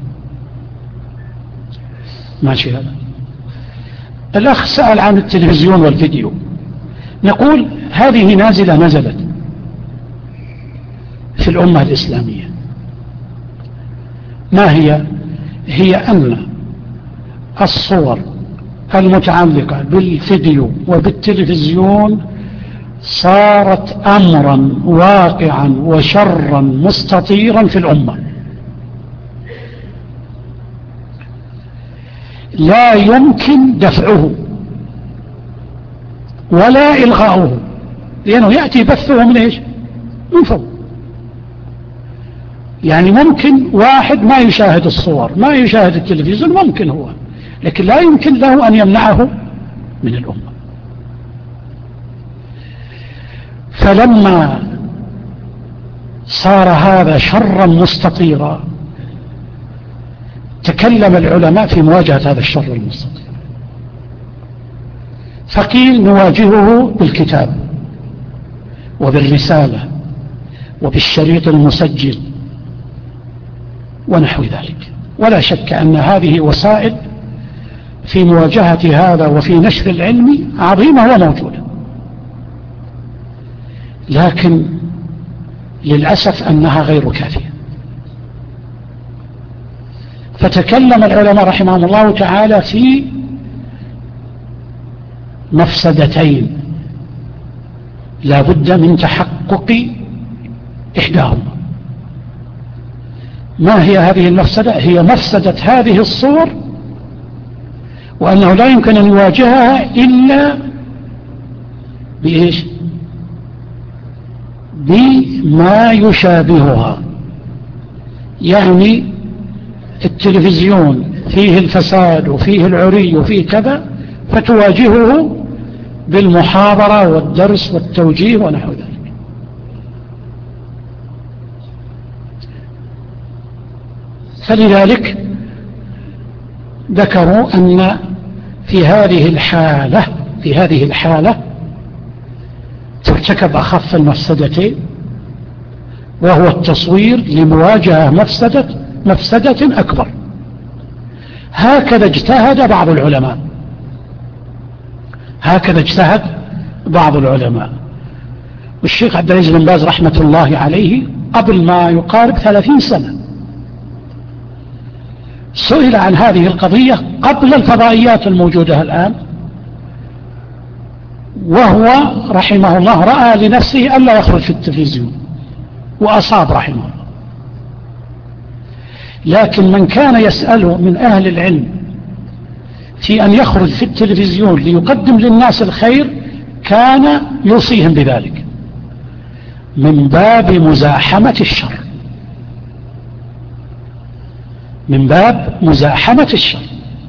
Speaker 1: ماشي. هذا الأخ سأل عن التلفزيون والفيديو. نقول هذه نازلة نزلت في الأمة الإسلامية. ما هي أن الصور المتعلقة بالفيديو وبالتلفزيون صارت أمرا واقعا وشرا مستطيرا في الأمة، لا يمكن دفعه ولا إلغاؤه، لأنه يأتي بثه من إيش؟ من فوق. يعني ممكن واحد ما يشاهد الصور، ما يشاهد التلفزيون، ممكن هو، لكن لا يمكن له أن يمنعه من الأمة. فلما صار هذا شرا مستطيرا تكلم العلماء في مواجهة هذا الشر المستطير، فقيل نواجهه بالكتاب وبالرسالة وبالشريط المسجل ونحو ذلك. ولا شك أن هذه وسائل في مواجهة هذا وفي نشر العلم عظيمة وموجودة، لكن للأسف أنها غير كافية. فتكلم العلماء رحمهم الله تعالى في مفسدتين لا بد من تحقق إحداهما. ما هي هذه المفسدة؟ هي مفسدة هذه الصور، وأنه لا يمكن أن يواجهها إلا بإيش؟ بما يشابهها. يعني التلفزيون فيه الفساد وفيه العري وفيه كذا، فتواجهه بالمحاضرة والدرس والتوجيه ونحو ذلك. فلذلك ذكروا أن في هذه الحالة ترتكب أخف المفسدتين، وهو التصوير لمواجهة مفسدة أكبر. هكذا اجتهد بعض العلماء. والشيخ عبد العزيز بن باز رحمة الله عليه قبل ما يقارب 30 سنة سئل عن هذه القضية قبل الفضائيات الموجودة الآن، وهو رحمه الله رأى لنفسه ألا يخرج في التلفزيون، وأصاب رحمه الله. لكن من كان يسأله من أهل العلم في أن يخرج في التلفزيون ليقدم للناس الخير كان يوصيهم بذلك من باب مزاحمة الشر.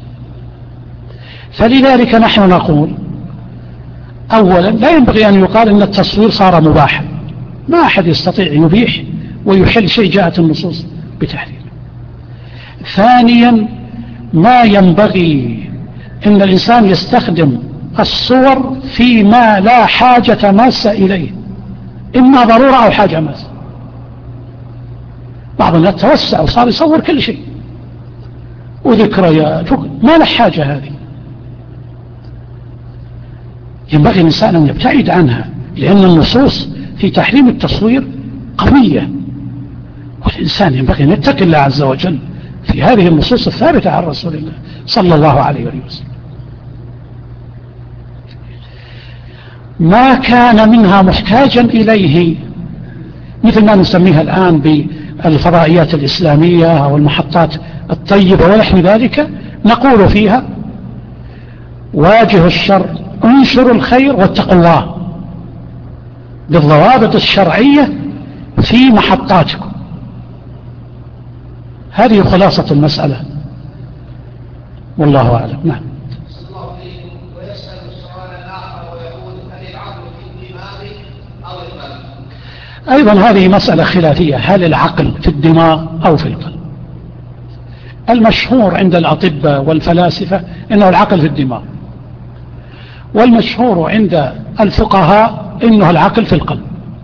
Speaker 1: فلذلك نحن نقول أولا لا ينبغي أن يقال أن التصوير صار مباحا، ما أحد يستطيع يبيح ويحل شيء جاءت النصوص بتحريمه. ثانيا ما ينبغي أن الإنسان يستخدم الصور فيما لا حاجة ماسة إليه، إما ضرورة أو حاجة ماسة. بعض الناس توسع وصار يصور كل شيء وذكريات، ما له حاجة هذه. ينبغي الإنسان أن يبتعد عنها، لأن النصوص في تحريم التصوير قوية، والإنسان ينبغي أن يتقي الله عز وجل في هذه النصوص الثابتة عن رسول الله صلى الله عليه وسلم. ما كان منها محتاجا إليه، مثل ما نسميها الآن بالفضائيات الإسلامية أو المحطات الطيبة ونحو ذلك، نقول فيها واجهوا الشر، انشروا الخير واتقوا الله بالضوابط الشرعية في محطاتكم. هذه خلاصة المسألة، والله أعلم. نعم.
Speaker 2: ويسأل السؤال الآخر ويقول هل العقل في الدماغ أو القلب؟
Speaker 1: أيضا هذه مسألة خلافية، هل العقل في الدماغ أو في القلب؟ المشهور عند الأطباء والفلاسفة إنه العقل في الدماغ، والمشهور عند الفقهاء إنه العقل في القلب.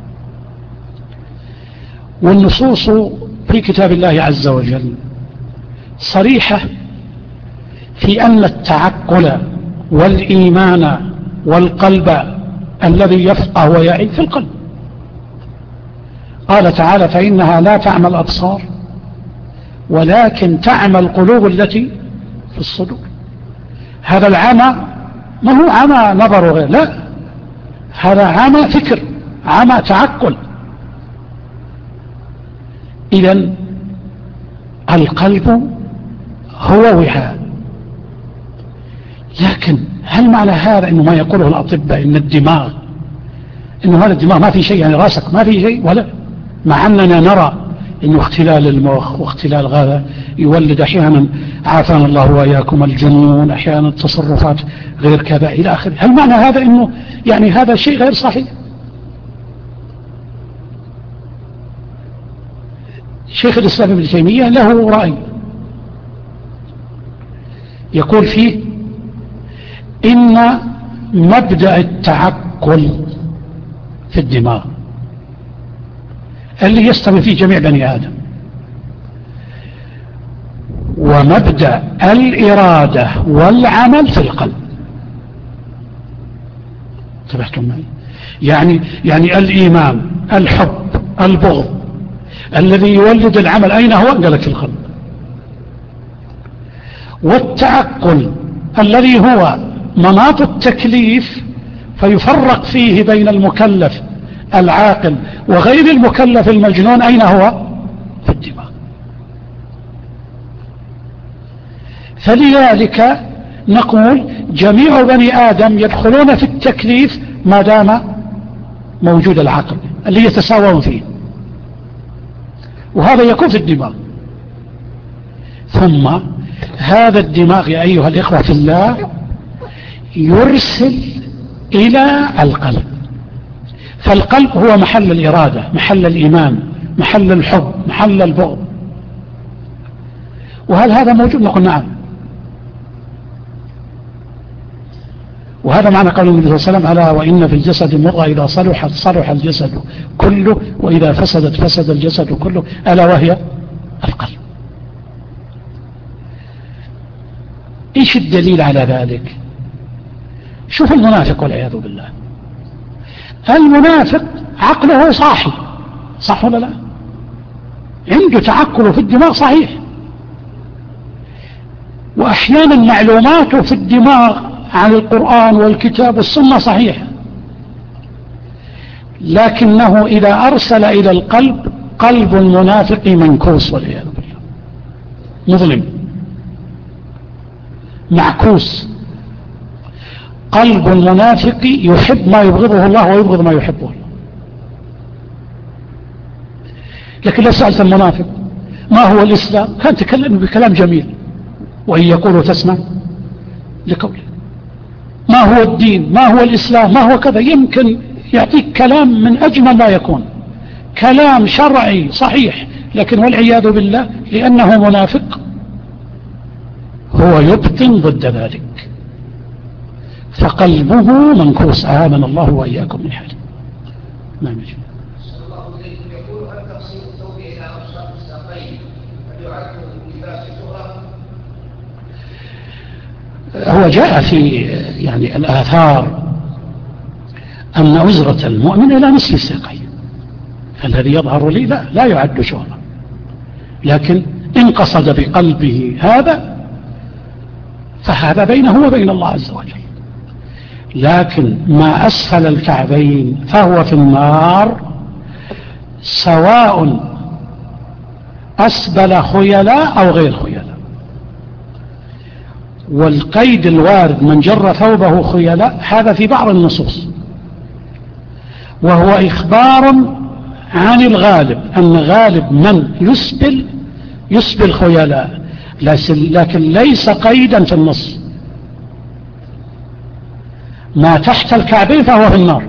Speaker 1: والنصوص في كتاب الله عز وجل صريحة في أن التعقل والإيمان والقلب الذي يفقه ويعي في القلب. قال تعالى فإنها لا تعمى الأبصار ولكن تعمى القلوب التي في الصدور. هذا العمى ما هو عمى نظر غير، لا، هذا عمى فكر، عمى تعقل. إذن القلب هو وعاء. لكن هل معنى هذا إنه ما يقوله الأطباء إن الدماغ، إنه هذا الدماغ ما في شيء، يعني راسك ما في شيء؟ ولا، مع أننا نرى إنه اختلال المخ واختلال هذا يولد أحيانا، عافانا الله وإياكم، الجنون، أحيانا التصرفات غير كذا إلى آخره. هل معنى هذا إنه يعني هذا شيء غير صحيح؟ شيخ الإسلام ابن تيمية له رأي يقول فيه إن مبدأ التعقل في الدماغ اللي يستوي فيه جميع بني آدم، ومبدأ الإرادة والعمل في القلب. انتبهتم معي؟ يعني الإيمان، الحب، البغض الذي يولد العمل أين هو؟ قال لك في القلب. والتعقل الذي هو مناط التكليف فيفرق فيه بين المكلف العاقل وغير المكلف المجنون، أين هو؟ في الدماغ. فلذلك نقول جميع بني آدم يدخلون في التكليف ما دام موجود العقل اللي يتساوون فيه، وهذا يكون في الدماغ. ثم هذا الدماغ يا أيها الإخوة في الله يرسل إلى القلب، فالقلب هو محل الإرادة، محل الإيمان، محل الحب، محل البغض. وهل هذا موجود؟ نقول نعم، وهذا معنى قول النبي صلى الله عليه وسلم: ألا وإن في الجسد مضغة إذا صلحت صلح الجسد كله وإذا فسدت فسد الجسد كله، ألا وهي القلب. إيش الدليل على ذلك؟ شوف المنافق والعياذ بالله. المنافق عقله صاحي، صح ولا لا؟ عنده تعقل في الدماغ صحيح، وأحيانا معلوماته في الدماغ عن القرآن والكتاب والسنة صحيحة، لكنه إذا أرسل إلى القلب، قلب المنافق منكوس والعياذ بالله، مظلم معكوس. قلب المنافق يحب ما يبغضه الله ويبغض ما يحبه الله. لكن لو سألت المنافق ما هو الإسلام، كان تكلم بكلام جميل، وإن يقولوا تسمع لقوله. ما هو الدين، ما هو الإسلام، ما هو كذا، يمكن يعطيك كلام من أجمل ما يكون، كلام شرعي صحيح، لكن والعياذ بالله لأنه منافق هو يبطن ضد ذلك، فقلبه منكوس. آمن الله وإياكم من حاله. نعم.
Speaker 2: يقول: هل تقسيم الثوب إلى أبشار الساقين هل يعد لباس شهرة؟
Speaker 1: هو جاء في يعني الآثار أن أزرة المؤمن إلى نصف الساقين، فالذي يظهر لي لا يعد شهرة، لكن إن قصد بقلبه هذا فهذا بينه وبين الله عز وجل. لكن ما أسفل الكعبين فهو في النار، سواء أسبل خيلاء أو غير خيلاء. والقيد الوارد من جر ثوبه خيلاء هذا في بعض النصوص، وهو إخبار عن الغالب، أن غالب من يسبل خيلاء، لكن ليس قيدا في النص. ما تحت الكعبين فهو في النار.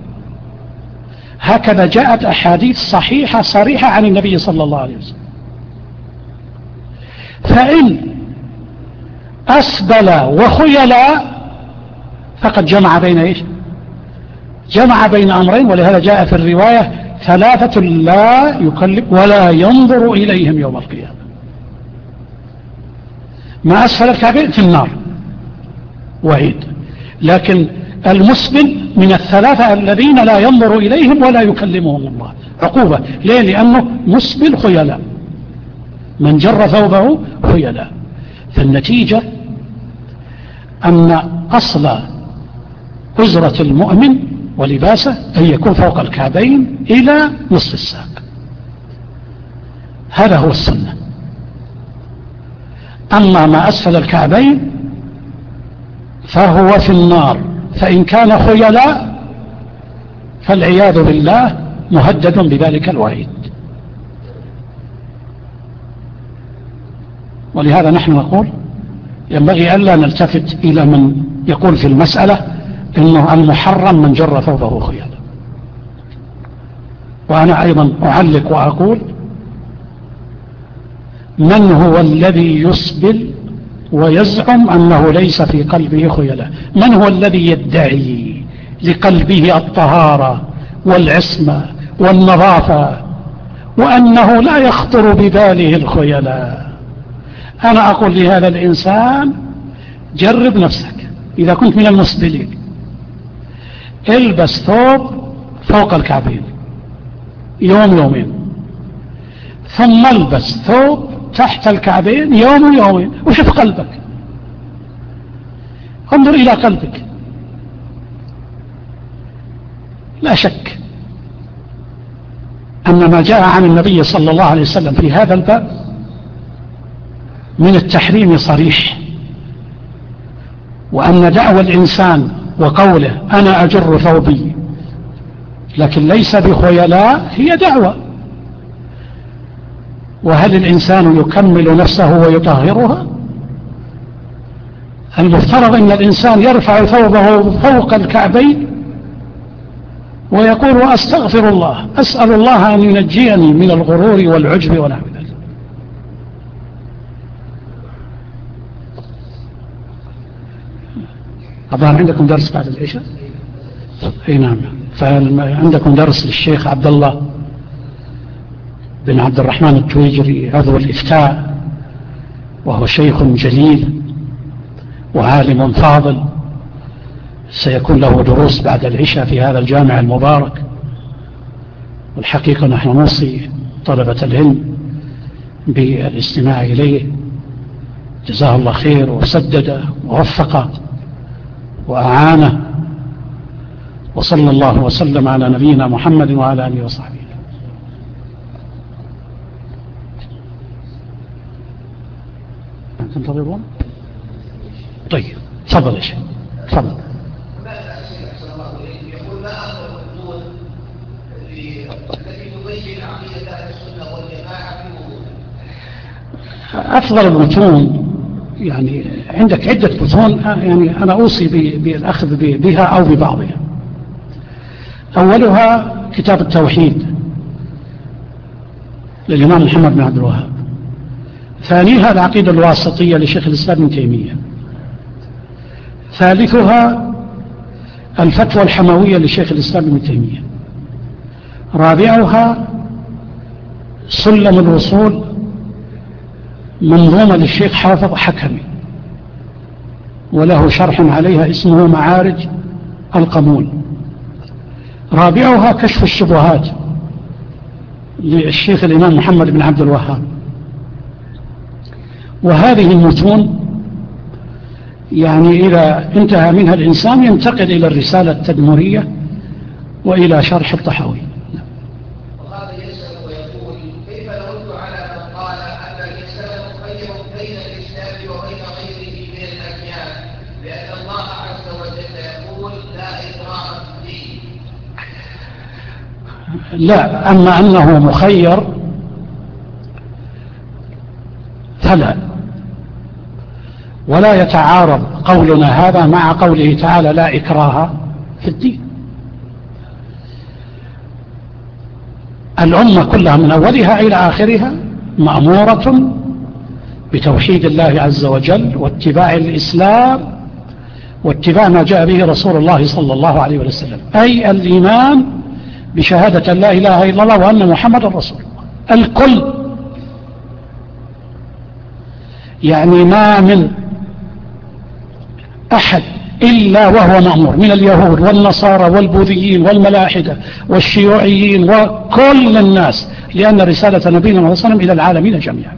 Speaker 1: هكذا جاءت أحاديث صحيحة صريحة عن النبي صلى الله عليه وسلم. فإن أسبل وخيلاء فقد جمع بين إيش؟ جمع بين أمرين، ولهذا جاء في الرواية: ثلاثة لا يكلم ولا ينظر إليهم يوم القيامة. ما أسفل الكعبين في النار وعيد، لكن المسبل من الثلاثة الذين لا ينظر إليهم ولا يكلمهم الله، عقوبة. ليه؟ لأنه مسبل خيلاء، من جر ثوبه خيلاء. فالنتيجة أن أصل أزرة المؤمن ولباسه أن يكون فوق الكعبين إلى نصف الساق، هذا هو السنة. أما ما أسفل الكعبين فهو في النار، فإن كان خيلاء فالعياذ بالله مهدد بذلك الوعيد. ولهذا نحن نقول ينبغي ألا نلتفت إلى من يقول في المسألة إنه المحرم من جر ثوبه خيلاء. وأنا أيضا أعلق وأقول: من هو الذي يسبل ويزعم أنه ليس في قلبه خيلاء؟ من هو الذي يدعي لقلبه الطهارة والعصمة والنظافة وأنه لا يخطر بباله الخيلاء؟ أنا أقول لهذا الإنسان: جرب نفسك، إذا كنت من المسبلين البس ثوب فوق الكعبين يوم يومين، ثم البس ثوب تحت الكعبين يوم يومين، وشوف قلبك، انظر إلى قلبك. لا شك أن ما جاء عن النبي صلى الله عليه وسلم في هذا الباب من التحريم صريح، وأن دعوى الإنسان وقوله أنا أجر ثوبي لكن ليس بخيلاء هي دعوة. وهل الإنسان يكمل نفسه ويطهرها؟ المفترض أن الإنسان يرفع ثوبه فوق الكعبين ويقول: وأستغفر الله، أسأل الله أن ينجيني من الغرور والعجب ونحو ذلك. أظن عندكم درس بعد العشاء؟ اي نعم. فعندكم درس للشيخ عبد الله بن عبد الرحمن التويجري عضو الإفتاء، وهو شيخ جليل وعالم فاضل، سيكون له دروس بعد العشاء في هذا الجامع المبارك. والحقيقة نحن نوصي طلبة العلم بالاستماع إليه، جزاه الله خير وسدد ووفق وأعانه، وصلى الله وسلم على نبينا محمد وعلى آله وصحبه. تنتظرون؟ طيب تفضل يا شيخ، تفضل.
Speaker 2: يقول ما أفضل المتون التي تبين عقيدة أهل السنة والجماعة في وضوح؟
Speaker 1: أفضل المتون يعني عندك عدة متون، يعني أنا أوصي بالأخذ بها أو ببعضها. أولها كتاب التوحيد للإمام محمد بن عبد الوهاب، ثانيها العقيدة الواسطية لشيخ الإسلام ابن تيمية، ثالثها الفتوى الحموية لشيخ الإسلام ابن تيمية، رابعها سلم الوصول منظومة للشيخ حافظ حكمي وله شرح عليها اسمه معارج القبول، رابعها كشف الشبهات للشيخ الإمام محمد بن عبد الوهاب. وهذه المتون يعني إذا انتهى منها الإنسان ينتقل إلى الرسالة التدمرية وإلى شرح الطحاوي.
Speaker 2: وهذا يسأل ويقول كيف نرد على من قال أن الإنسان مخير بين الإسلام وبين غيره من الأديان، لأن الله عز وجل يقول لا إكراه في الدين؟
Speaker 1: لا، أما أنه مخير فلا، ولا يتعارض قولنا هذا مع قوله تعالى لا إكراه في الدين. الأمة كلها من أولها إلى آخرها مأمورة بتوحيد الله عز وجل واتباع الإسلام واتباع ما جاء به رسول الله صلى الله عليه وسلم، أي الإيمان بشهادة لا إله إلا الله وأن محمد رسول الله. الكل، يعني ما من أحد إلا وهو مأمور، من اليهود والنصارى والبوذيين والملاحدة والشيوعيين وكل الناس، لأن رسالة نبينا صلى الله عليه وسلم إلى العالمين جميعا.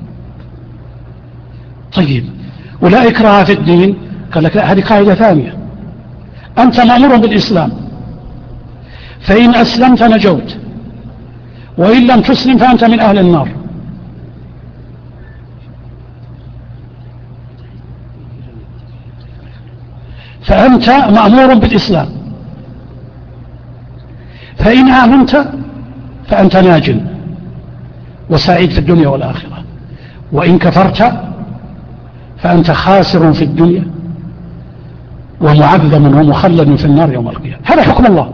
Speaker 1: طيب، ولا إكراه في الدين، قال لك لا، هذه قاعدة ثانية. أنت مأمور بالإسلام، فإن أسلمت نجوت، وإن لم تسلم فأنت من أهل النار. فأنت مأمور بالإسلام، فإن آمنت فأنت ناج وسعيد في الدنيا والآخرة، وإن كفرت فأنت خاسر في الدنيا ومعذب ومخلد في النار يوم القيامة. هذا حكم الله.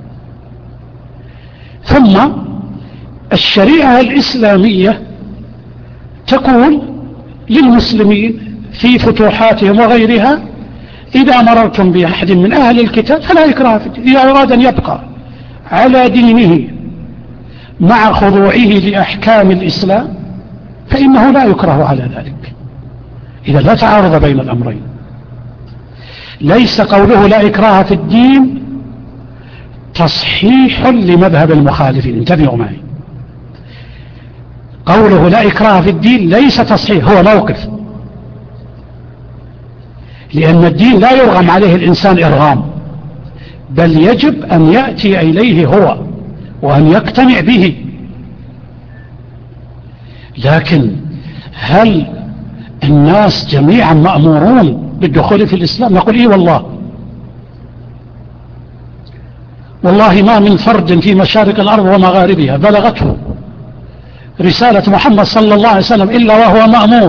Speaker 1: ثم الشريعة الإسلامية تقول للمسلمين في فتوحاتهم وغيرها إذا مررتم بأحد من أهل الكتاب فلا إكراه في الدين، إذا أراد أن يبقى على دينه مع خضوعه لأحكام الإسلام فإنه لا يكره على ذلك. إذا لا تعارض بين الأمرين. ليس قوله لا إكراه في الدين تصحيح لمذهب المخالفين، انتبهوا معي. قوله لا إكراه في الدين ليس تصحيح، هو موقف، لأن الدين لا يرغم عليه الإنسان إرغام، بل يجب أن يأتي إليه هو وأن يقتنع به. لكن هل الناس جميعا مأمورون بالدخول في الإسلام؟ نقول إيه والله ما من فرد في مشارق الأرض ومغاربها بلغته رسالة محمد صلى الله عليه وسلم إلا وهو مأمور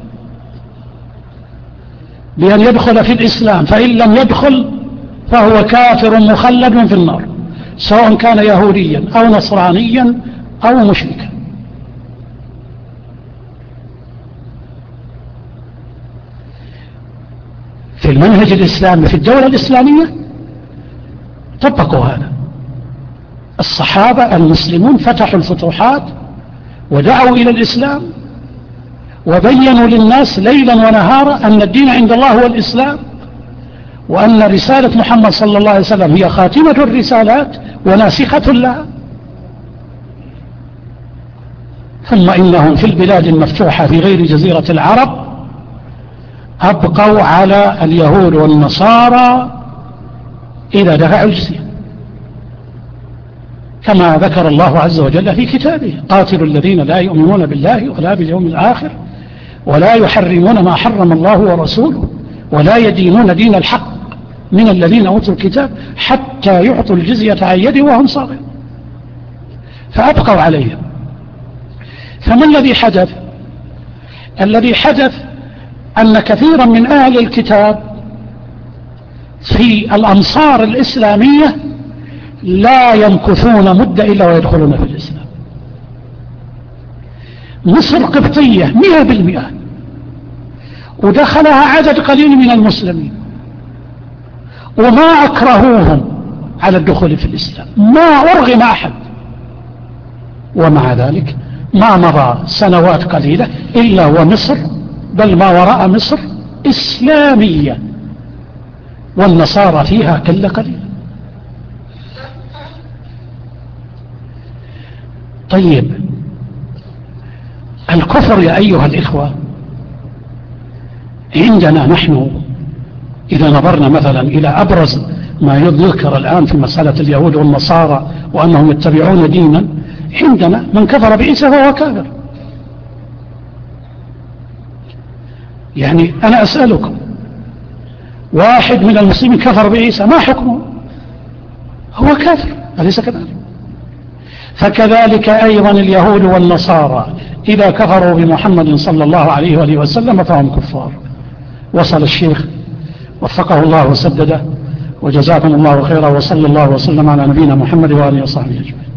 Speaker 1: بأن يدخل في الإسلام، فإن لم يدخل فهو كافر مخلد في النار، سواء كان يهوديا أو نصرانيا أو مشركا. في المنهج الإسلامي في الدولة الإسلامية طبقوا هذا. الصحابة المسلمون فتحوا الفتوحات ودعوا إلى الإسلام وبينوا للناس ليلا ونهارا أن الدين عند الله هو الإسلام، وأن رسالة محمد صلى الله عليه وسلم هي خاتمة الرسالات وناسخة لها. ثم إنهم في البلاد المفتوحة في غير جزيرة العرب أبقوا على اليهود والنصارى إلى دفع الجزية، كما ذكر الله عز وجل في كتابه: قاتلوا الذين لا يؤمنون بالله ولا باليوم الآخر ولا يحرمون ما حرم الله ورسوله ولا يدينون دين الحق من الذين أوتوا الكتاب حتى يعطوا الجزية عن يد وهم صاغرون. فأبقوا عليهم. فما الذي حدث؟ الذي حدث أن كثيرا من أهل الكتاب في الأمصار الإسلامية لا يمكثون مدة إلا ويدخلون في الإسلام. مصر قبطية 100%، ودخلها عدد قليل من المسلمين، وما أكرهوهم على الدخول في الإسلام، ما أرغم أحد. ومع ذلك ما مضى سنوات قليلة إلا ومصر، بل ما وراء مصر، إسلامية، والنصارى فيها كل قليل. طيب، الكفر يا أيها الإخوة عندنا نحن إذا نظرنا مثلا إلى أبرز ما يذكر الآن في مسألة اليهود والنصارى وأنهم يتبعون دينا، عندنا من كفر بعيسى فهو كافر. يعني أنا أسألكم، واحد من المسلمين كفر بعيسى ما حكمه؟ هو كافر، أليس كذلك؟ فكذلك أيضا اليهود والنصارى إذا كفروا بمحمد صلى الله عليه وآله وسلم فهم كفار. وصل الشيخ وفقه الله وسدده، وجزاكم الله خيرا، وصلى الله وسلم على نبينا محمد وآله وصحبه أجمعين.